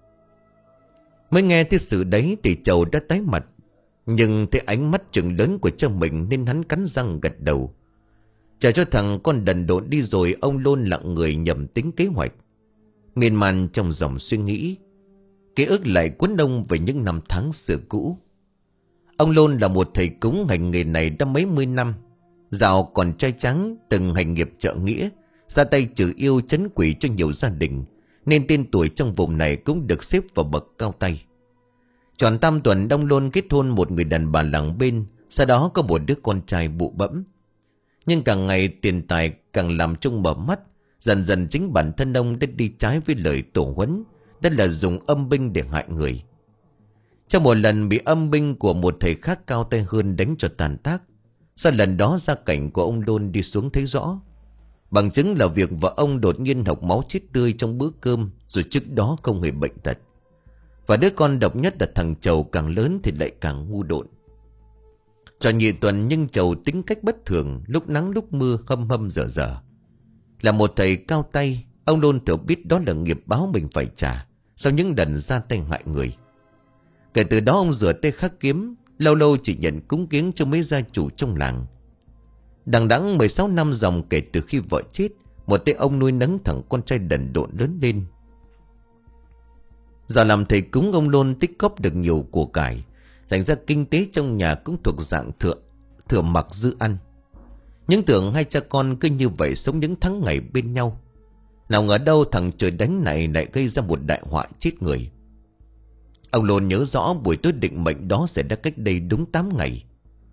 Mới nghe thấy sự đấy thì Châu đã tái mặt, nhưng thấy ánh mắt trừng lớn của cha mình nên hắn cắn răng gật đầu. Chờ cho thằng con đần độn đi rồi, ông Lôn lặng người nhầm tính kế hoạch. Miên man trong dòng suy nghĩ, ký ức lại cuốn đông về những năm tháng xưa cũ. Ông Lôn là một thầy cúng hành nghề này đã mấy mươi năm. Dạo còn trai trắng, từng hành nghiệp trợ nghĩa, ra tay trừ yêu trấn quỷ cho nhiều gia đình, nên tên tuổi trong vùng này cũng được xếp vào bậc cao tay. Tròn tam tuần, ông Lôn kết hôn một người đàn bà làng bên, sau đó có một đứa con trai bụ bẫm. Nhưng càng ngày tiền tài càng làm trông mở mắt. Dần dần chính bản thân ông đã đi trái với lời tổ huấn, đó là dùng âm binh để hại người. Trong một lần bị âm binh của một thầy khác cao tay hơn đánh cho tàn tác. Sau lần đó gia cảnh của ông Lôn đi xuống thấy rõ. Bằng chứng là việc vợ ông đột nhiên học máu chết tươi trong bữa cơm, rồi trước đó không hề bệnh tật. Và đứa con độc nhất là thằng Châu càng lớn thì lại càng ngu độn. Tròn nhị tuần nhưng Châu tính cách bất thường, lúc nắng lúc mưa, hâm hâm dở dở. Là một thầy cao tay, ông Lôn tự biết đó là nghiệp báo mình phải trả sau những lần ra tay hại người. Kể từ đó ông rửa tay khắc kiếm, lâu lâu chỉ nhận cúng kiếng cho mấy gia chủ trong làng. Đằng đẵng mười sáu năm dòng kể từ khi vợ chết, một tay ông nuôi nấng thằng con trai đần độn lớn lên. Giờ làm thầy cúng, ông Lôn tích cóp được nhiều của cải, thành ra kinh tế trong nhà cũng thuộc dạng thừa thừa mặc dư ăn. Những tưởng hai cha con cứ như vậy sống những tháng ngày bên nhau. Nào ngờ đâu thằng trời đánh này lại gây ra một đại họa chết người. Ông Lôn nhớ rõ buổi tối định mệnh đó xảy ra cách đây đúng tám ngày.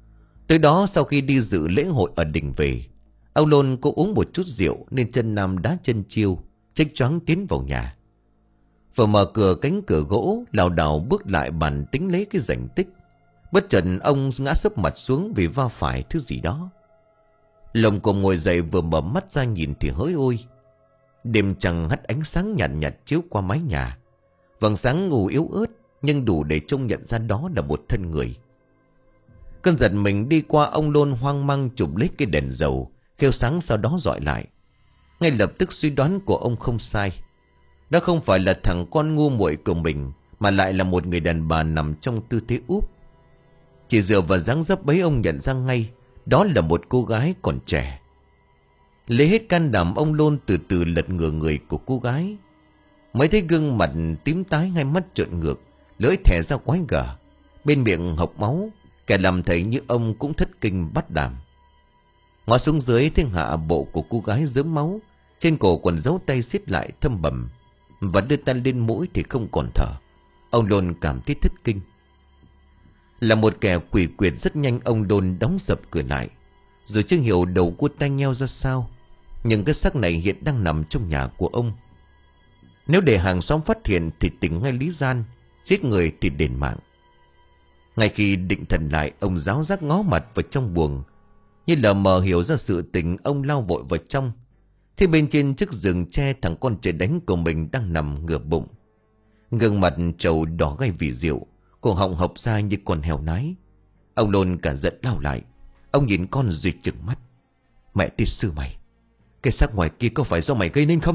Tới đó sau khi đi dự lễ hội ở đình về, ông Lôn có uống một chút rượu nên chân nam đá chân chiêu, chếch choáng tiến vào nhà. Vừa mở cửa cánh cửa gỗ, lảo đảo bước lại bàn tính lấy cái rảnh tích. Bất chợt ông ngã sấp mặt xuống vì va phải thứ gì đó. Lồng cồm ngồi dậy vừa mở mắt ra nhìn thì hỡi ôi. Đêm trăng hắt ánh sáng nhạt nhạt chiếu qua mái nhà. Vầng sáng ngủ yếu ớt nhưng đủ để trông nhận ra đó là một thân người. Cơn giật mình đi qua, ông Lôn hoang mang chụp lấy cái đèn dầu khêu sáng sau đó dọi lại. Ngay lập tức suy đoán của ông không sai. Đó không phải là thằng con ngu muội của mình, mà lại là một người đàn bà nằm trong tư thế úp. Chỉ dựa vào dáng dấp ấy ông nhận ra ngay đó là một cô gái còn trẻ. Lấy hết can đảm, ông Lôn từ từ lật ngửa người của cô gái. Mới thấy gương mặt tím tái, hai mắt trợn ngược, lưỡi thè ra quái gở, bên miệng hộc máu. Kẻ làm thầy như ông cũng thất kinh bắt đảm. Ngó xuống dưới thấy hạ bộ của cô gái rớm máu, trên cổ quần dấu tay siết lại thâm bầm, và đưa tay lên mũi thì không còn thở. Ông Lôn cảm thấy thất kinh. Là một kẻ quỷ quyệt, rất nhanh ông Lôn đóng sập cửa lại. Rồi chưa hiểu đầu cua tay nheo ra sao, nhưng cái xác này hiện đang nằm trong nhà của ông. Nếu để hàng xóm phát hiện thì tỉnh ngay lý gian, giết người thì đền mạng. Ngay khi định thần lại, ông ráo rác ngó mặt vào trong buồng. Như lờ mờ hiểu ra sự tình, ông lao vội vào trong. Thế bên trên chiếc giường tre, thằng con trời đánh của mình đang nằm ngửa bụng, gương mặt trầu đỏ gay vì rượu, cổ họng hộc ra như con heo nái. Ông Lôn cả giận lao lại. Ông nhìn con rồi trừng mắt. Mẹ tiết sư mày, cái xác ngoài kia có phải do mày gây nên không?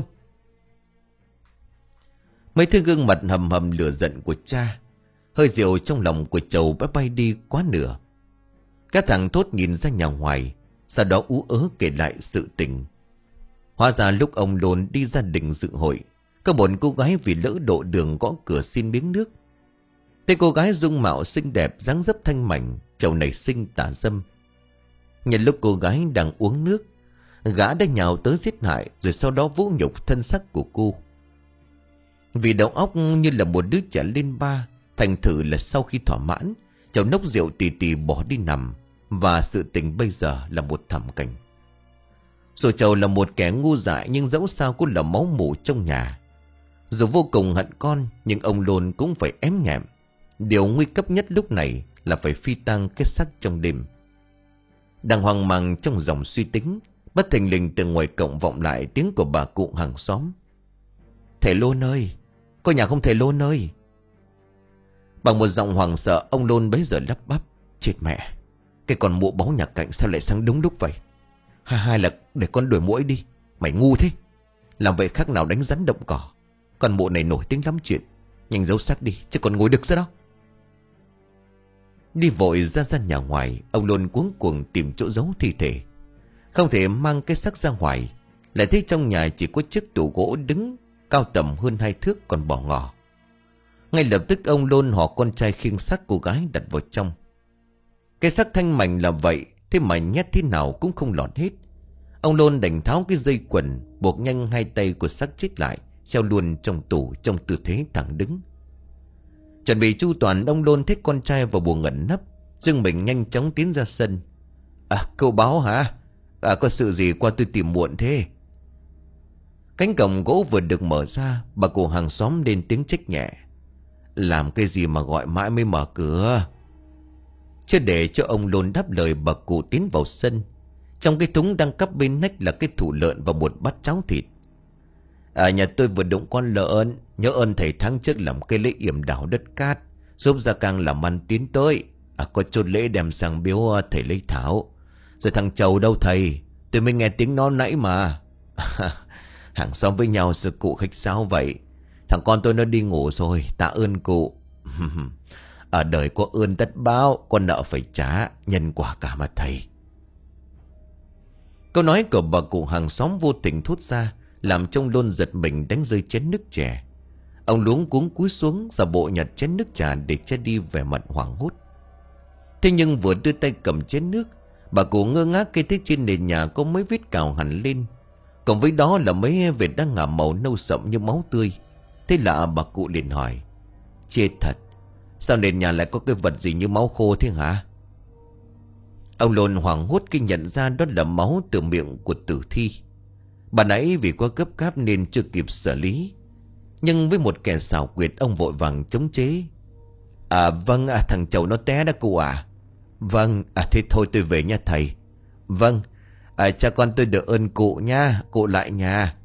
Mấy thứ gương mặt hầm hầm lửa giận của cha. Hơi rượu trong lòng của chầu đã bay đi quá nửa. Các thằng Thốt nhìn ra nhà ngoài, sau đó ú ớ kể lại sự tình. Hóa ra lúc ông Lôn đi gia đình dự hội, có một cô gái vì lỡ độ đường gõ cửa xin miếng nước. Thế cô gái dung mạo xinh đẹp, dáng dấp thanh mảnh, chầu nảy sinh tà dâm. Nhân lúc cô gái đang uống nước, gã đã nhào tới giết hại, rồi sau đó vũ nhục thân xác của cô. Vì đầu óc như là một đứa trẻ lên ba, thành thử là sau khi thỏa mãn, chầu nốc rượu tì tì bỏ đi nằm. Và sự tình bây giờ là một thảm cảnh. Rồi chầu là một kẻ ngu dại, nhưng dẫu sao cũng là máu mủ trong nhà. Dù vô cùng hận con, nhưng ông Lôn cũng phải ém nhẹm. Điều nguy cấp nhất lúc này là phải phi tang cái xác trong đêm. Đang hoang mang trong dòng suy tính, bất thình lình từ ngoài cổng vọng lại tiếng của bà cụ hàng xóm. Thầy Lôn ơi, có nhà không thầy Lôn ơi? Bằng một giọng hoảng sợ, ông Lôn bấy giờ lắp bắp. Chết mẹ, cái con mụ báo nhà cạnh sao lại sang đúng lúc vậy? Hay, hay là để con đuổi muỗi đi? Mày ngu thế, làm vậy khác nào đánh rắn động cỏ. Con mụ này nổi tiếng lắm chuyện, nhanh giấu xác đi chứ còn ngồi được ra đó. Đi vội ra ra nhà ngoài, ông Lôn cuống cuồng tìm chỗ giấu thi thể. Không thể mang cái xác ra ngoài, lại thấy trong nhà chỉ có chiếc tủ gỗ đứng cao tầm hơn hai thước còn bỏ ngỏ. Ngay lập tức ông Lôn họ con trai khiêng xác cô gái đặt vào trong. Cái xác thanh mảnh là vậy, thế mà nhét thế nào cũng không lọt hết. Ông Lôn đành tháo cái dây quần, buộc nhanh hai tay của xác chết lại, treo luôn trong tủ trong tư thế thẳng đứng. Chuẩn bị chu toàn, ông Lôn thích con trai vào buồng ngẩn nấp, dưng mình nhanh chóng tiến ra sân. À, cậu báo hả? À, có sự gì qua tôi tìm muộn thế? Cánh cổng gỗ vừa được mở ra, bà cụ hàng xóm lên tiếng trách nhẹ. Làm cái gì mà gọi mãi mới mở cửa? Chưa để cho ông Lôn đáp lời, bà cụ tiến vào sân. Trong cái thúng đang cắp bên nách là cái thủ lợn và một bát cháo thịt. À, nhà tôi vừa đụng con lợn, nhớ ơn thầy tháng trước làm cây lễ yểm đảo đất cát, giúp Gia Cang làm ăn tiến tới. À, có chôn lễ đem sang biếu thầy lấy thảo. Rồi thằng Chầu đâu thầy? Tôi mới nghe tiếng nó nãy mà. Hàng xóm với nhau sự cụ khách sáo vậy. Thằng con tôi nó đi ngủ rồi, tạ ơn cụ. Ở đời có ơn tất báo, con nợ phải trả, nhân quả cả mà thầy. Câu nói của bà cụ hàng xóm vô tình thốt ra, làm trông Lôn giật mình đánh rơi chén nước chè. Ông luống cuống cúi xuống, giả bộ nhặt chén nước trà để che đi vẻ mặt hoảng hốt. Thế nhưng vừa đưa tay cầm chén nước, bà cụ ngơ ngác khi thấy trên nền nhà có mấy vết cào hẳn lên. Cộng với đó là mấy vệt đang ngả màu nâu sậm như máu tươi. Thế là bà cụ liền hỏi. Chết thật, sao nền nhà lại có cái vật gì như máu khô thế hả? Ông Lôn hoảng hốt khi nhận ra đó là máu từ miệng của tử thi. Bà nãy vì quá gấp gáp nên chưa kịp xử lý, nhưng với một kẻ xảo quyệt, ông vội vàng chống chế. À vâng, à, thằng chầu nó té đó cô à. Vâng, à thế thôi tôi về nha thầy. Vâng, à, cha con tôi được ơn cụ nha, cụ lại nhà.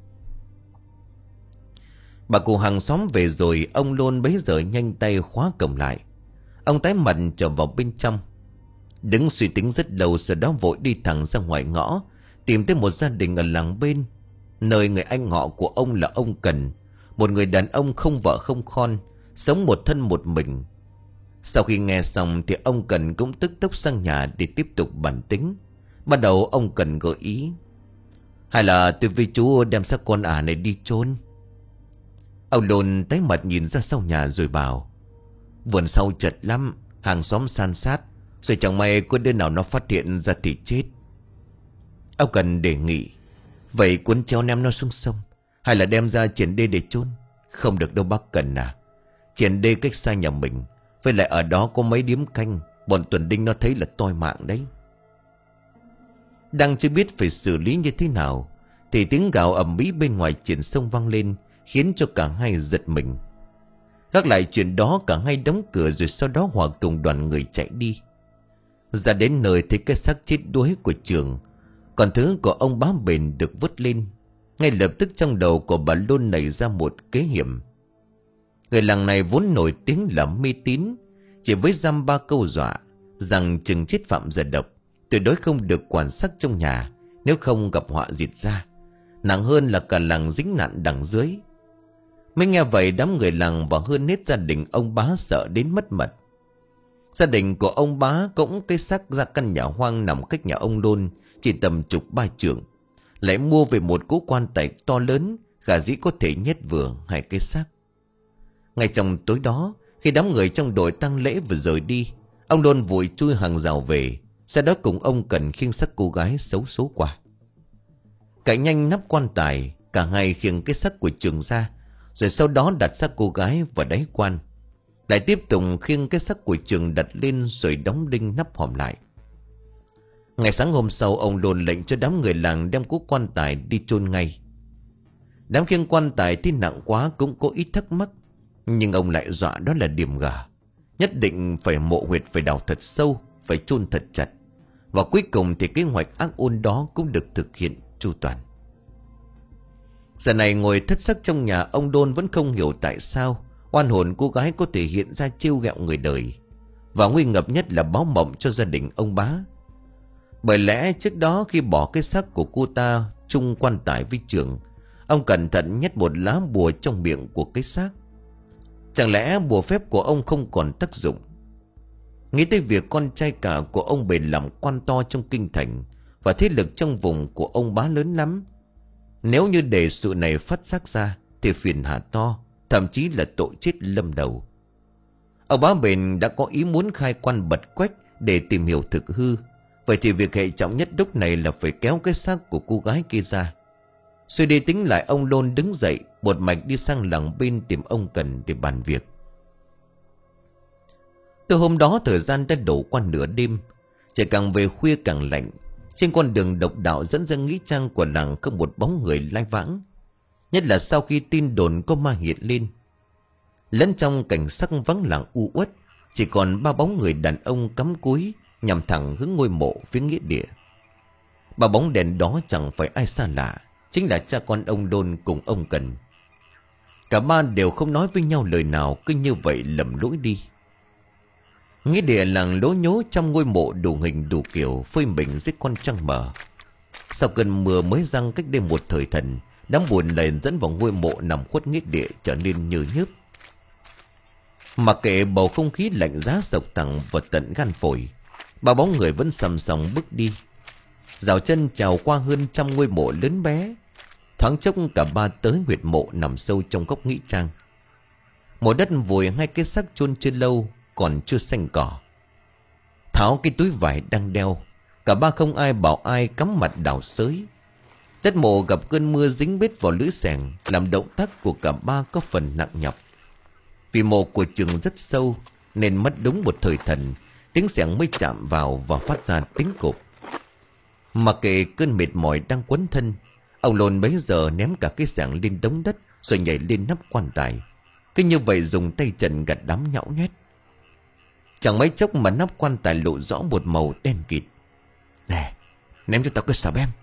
Bà cụ hàng xóm về rồi, ông Lôn bấy giờ nhanh tay khóa cổng lại. Ông tái mặt trở vào bên trong, đứng suy tính rất lâu, sau đó vội đi thẳng ra ngoài ngõ, tìm tới một gia đình ở làng bên, nơi người anh họ của ông là ông Cần, một người đàn ông không vợ không con, sống một thân một mình. Sau khi nghe xong thì ông Cần cũng tức tốc sang nhà để tiếp tục bàn tính. Ban đầu ông Cần gợi ý: hay là tôi với chú đem xác con ả này đi chôn. Ông Lôn tái mặt nhìn ra sau nhà rồi bảo: vườn sau chật lắm, hàng xóm san sát, rồi chẳng may có đứa nào nó phát hiện ra thì chết. Ông Cần đề nghị: vậy cuốn treo ném nó xuống sông, hay là đem ra triển đê để chôn? Không được đâu bác Cần à, triển đê cách xa nhà mình, với lại ở đó có mấy điếm canh, bọn tuần đinh nó thấy là toi mạng đấy. Đang chưa biết phải xử lý như thế nào thì tiếng gào ầm ĩ bên ngoài triển sông vang lên, khiến cho cả hai giật mình. Gác lại chuyện đó, cả hai đóng cửa rồi sau đó hòa cùng đoàn người chạy đi. Ra đến nơi thấy cái xác chết đuối của Trường, còn thứ của ông bá Bền được vứt lên. Ngay lập tức trong đầu của bà Lôn nảy ra một kế hiểm. Người làng này vốn nổi tiếng là mê tín, chỉ với dăm ba câu dọa rằng chừng chết phạm giờ độc, tuyệt đối không được quản xác trong nhà, nếu không gặp họa diệt ra. Nặng hơn là cả làng dính nạn đằng dưới. Mới nghe vậy, đám người làng và hơn hết gia đình ông bá sợ đến mất mật. Gia đình của ông bá cũng cái xác ra căn nhà hoang nằm cách nhà ông Lôn chỉ tầm chục ba trượng, lại mua về một cỗ quan tài to lớn, khả dĩ có thể nhét vừa hai cái xác. Ngay trong tối đó, khi đám người trong đội tang lễ vừa rời đi, ông Lôn vội chui hàng rào về, sau đó cùng ông Cần khiêng xác cô gái xấu số qua. Cạy nhanh nắp quan tài, cả hai khiêng cái xác của Trường ra, rồi sau đó đặt xác cô gái vào đáy quan, lại tiếp tục khiêng cái xác của Trường đặt lên rồi đóng đinh nắp hòm lại. Ngày sáng hôm sau, ông Lôn lệnh cho đám người làng đem cố quan tài đi chôn ngay. Đám khiêng quan tài thì nặng quá cũng có ít thắc mắc, nhưng ông lại dọa đó là điểm gà, nhất định phải mộ huyệt, phải đào thật sâu, phải chôn thật chặt. Và cuối cùng thì kế hoạch ác ôn đó cũng được thực hiện chu toàn. Giờ này ngồi thất sắc trong nhà, ông Đôn vẫn không hiểu tại sao oan hồn cô gái có thể hiện ra trêu ghẹo người đời, và nguy ngập nhất là báo mộng cho gia đình ông bá. Bởi lẽ trước đó khi bỏ cái xác của cô ta chung quan tài với Trường, ông cẩn thận nhét một lá bùa trong miệng của cái xác. Chẳng lẽ bùa phép của ông không còn tác dụng? Nghĩ tới việc con trai cả của ông Bền làm quan to trong kinh thành, và thế lực trong vùng của ông bá lớn lắm, nếu như để sự này phát giác ra thì phiền hà to, thậm chí là tội chết lâm đầu. Ông bá Bền đã có ý muốn khai quan bật quách để tìm hiểu thực hư. Vậy thì việc hệ trọng nhất lúc này là phải kéo cái xác của cô gái kia ra. Suy đi tính lại, ông Lôn đứng dậy một mạch đi sang làng bên tìm ông Cần để bàn việc. Từ hôm đó thời gian đã đổ qua nửa đêm, trời càng về khuya càng lạnh. Trên con đường độc đạo dẫn ra nghĩa trang của làng không một bóng người lai vãng, nhất là sau khi tin đồn có ma hiện lên. Lẫn trong cảnh sắc vắng lặng u uất, chỉ còn ba bóng người đàn ông cắm cúi nhằm thẳng hướng ngôi mộ phía nghĩa địa. Ba bóng đèn đó chẳng phải ai xa lạ, chính là cha con ông Đôn cùng ông Cần. Cả ba đều không nói với nhau lời nào, cứ như vậy lầm lũi đi. Nghĩa địa làng lố nhố trong ngôi mộ đủ hình đủ kiểu, phơi mình dưới con trăng mờ. Sau cơn mưa mới răng cách đây một thời thần, đám buồn lầy dẫn vào ngôi mộ nằm khuất nghĩa địa trở nên nhừ nhớp. Mặc kệ bầu không khí lạnh giá sộc thẳng vào tận gan phổi, ba bóng người vẫn sầm sòng bước đi, dạo chân trèo qua hơn trăm ngôi mộ lớn bé. Thoáng chốc cả ba tới huyệt mộ nằm sâu trong góc nghĩa trang. Mộ đất vùi hai cái xác chôn chưa lâu, còn chưa xanh cỏ. Tháo cái túi vải đang đeo, cả ba không ai bảo ai cắm mặt đào xới. Đất mộ gặp cơn mưa dính bết vào lưỡi xẻng, làm động tác của cả ba có phần nặng nhọc. Vì mộ của Trường rất sâu nên mất đúng một thời thần Tiếng xẻng mới chạm vào và phát ra tiếng cộp. Mặc kệ cơn mệt mỏi đang quấn thân, ông Lôn bấy giờ ném cả cái xẻng lên đống đất rồi nhảy lên nắp quan tài. Cứ như vậy dùng tay trần gặt đám nhão nhét. Chẳng mấy chốc mà nắp quan tài lộ rõ một màu đen kịt. Nè, ném cho tao cái xà beng.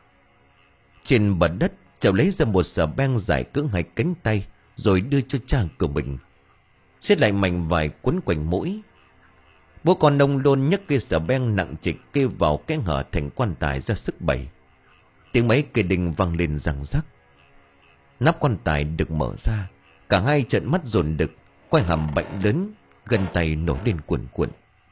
Trên bờ đất, Chậu lấy ra một xà beng dài cỡ hai cánh tay rồi đưa cho cha của mình. Xếp lại mảnh vải quấn quanh mũi. Bố con ông Lôn nhấc cây xà beng nặng trịch kê vào cái hở thành quan tài ra sức bẩy. Tiếng máy cây đinh vang lên răng rắc. Nắp quan tài được mở ra. Cả hai trợn mắt dồn đực, quay hàm bệnh lớn, gân tay nổi lên cuồn cuộn.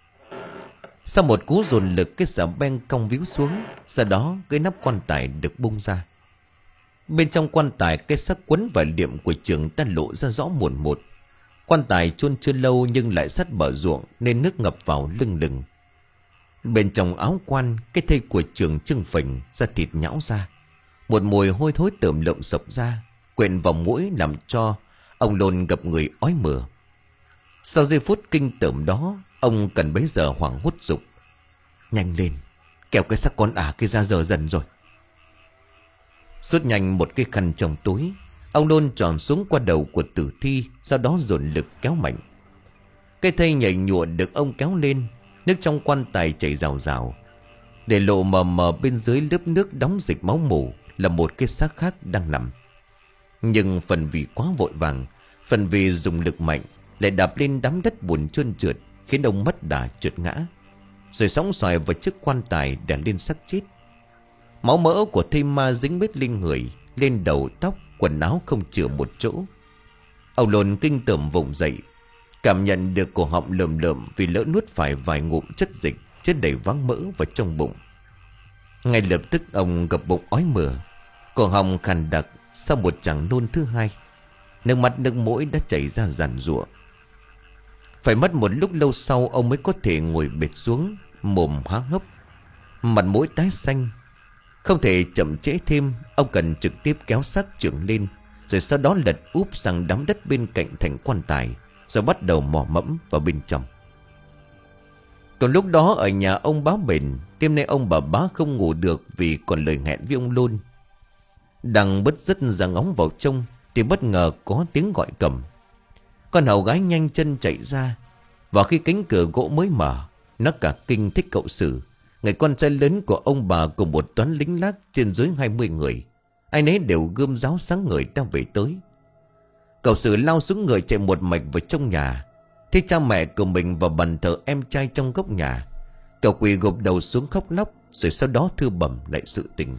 Sau một cú dồn lực, cái xà beng cong víu xuống. Sau đó cái nắp quan tài được bung ra. Bên trong quan tài, cái xác quấn và liệm của Trường đã lộ ra rõ mồn một. Quan tài chôn chưa lâu nhưng lại sát bờ ruộng nên nước ngập vào lưng lừng. Bên trong áo quan, cái thây của Trường trưng phình ra, thịt nhão ra. Một mùi hôi thối tởm lợm sộc ra, quện vào mũi làm cho ông Lôn gặp người ói mửa. Sau giây phút kinh tởm đó, ông cần bấy giờ hoảng hốt dục: nhanh lên, kéo cái xác con ả kia ra giờ dần rồi. Rút nhanh một cái khăn trong túi, ông Lôn tròn xuống qua đầu của tử thi, sau đó dồn lực kéo mạnh. Cái thây nhảy nhụa được ông kéo lên. Nước trong quan tài chảy rào rào, để lộ mờ mờ bên dưới lớp nước đóng dịch máu mù là một cái xác khác đang nằm. Nhưng phần vì quá vội vàng, phần vì dùng lực mạnh, lại đạp lên đám đất bùn trơn trượt, khiến ông mất đà trượt ngã, rồi sóng xoài vào chiếc quan tài đè lên xác chết. Máu mỡ của thây ma dính bết lên người, lên đầu tóc, quần áo không chừa một chỗ. Ông Lôn kinh tởm vùng dậy, cảm nhận được cổ họng lởm lởm vì lỡ nuốt phải vài ngụm chất dịch chất đầy váng mỡ vào trong bụng. Ngay lập tức ông gập bụng ói mửa, cổ họng khàn đặc. Sau một tràng nôn thứ hai, nước mắt nước mũi đã chảy ra giàn giụa. Phải mất một lúc lâu sau, ông mới có thể ngồi bệt xuống, mồm há hốc, mặt mũi tái xanh. Không thể chậm trễ thêm, ông cần trực tiếp kéo xác Trường lên, rồi sau đó lật úp sang đám đất bên cạnh thành quan tài, rồi bắt đầu mò mẫm vào bên trong. Còn lúc đó ở nhà ông Bá Bền, đêm nay ông bà Bá không ngủ được vì còn lời hẹn với ông Lôn. Đang bứt rứt ra ngóng vào trong thì bất ngờ có tiếng gọi cầm. Con hầu gái nhanh chân chạy ra. Và khi cánh cửa gỗ mới mở, nó cả kinh Thích Cậu Sử, người con trai lớn của ông bà, cùng một toán lính lác trên dưới hai mươi người. Ai nấy đều gươm giáo sáng ngời đang về tới. Cậu Sử lao xuống người chạy một mạch vào trong nhà. Thấy cha mẹ của mình và bàn thờ em trai trong góc nhà, cậu quỳ gục đầu xuống khóc lóc, rồi sau đó thưa bẩm lại sự tình.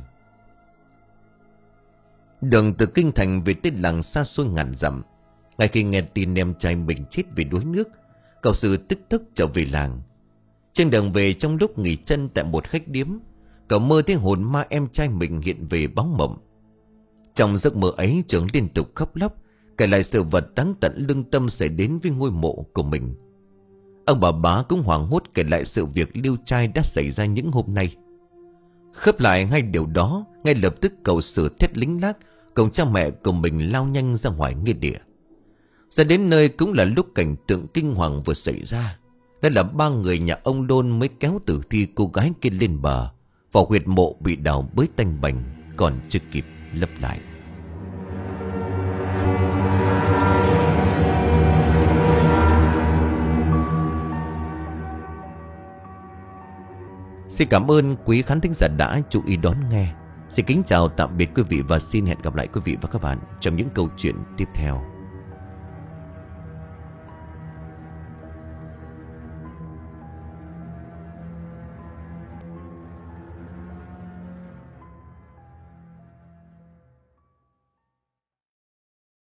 Đường từ kinh thành về tới làng xa xôi ngàn dặm. Ngay khi nghe tin em trai mình chết vì đuối nước, cậu Sử tức tốc trở về làng. Trên đường về, trong lúc nghỉ chân tại một khách điếm, cậu mơ thấy hồn ma em trai mình hiện về báo mộng. Trong giấc mơ ấy, Trường liên tục khóc lóc, kể lại sự vật đáng tận lương tâm xảy đến với ngôi mộ của mình. Ông bà Bá cũng hoảng hốt kể lại sự việc liêu trai đã xảy ra những hôm nay. Khớp lại hai điều đó, ngay lập tức cậu Sử thét lính lác cùng cha mẹ của mình lao nhanh ra ngoài nghĩa địa. Ra đến nơi cũng là lúc cảnh tượng kinh hoàng vừa xảy ra. Đó là ba người nhà ông Lôn mới kéo tử thi cô gái kia lên bờ, vào huyệt mộ bị đào bới tanh bành, còn chưa kịp lấp lại. Xin cảm ơn quý khán thính giả đã chú ý đón nghe. Xin kính chào tạm biệt quý vị và xin hẹn gặp lại quý vị và các bạn trong những câu chuyện tiếp theo.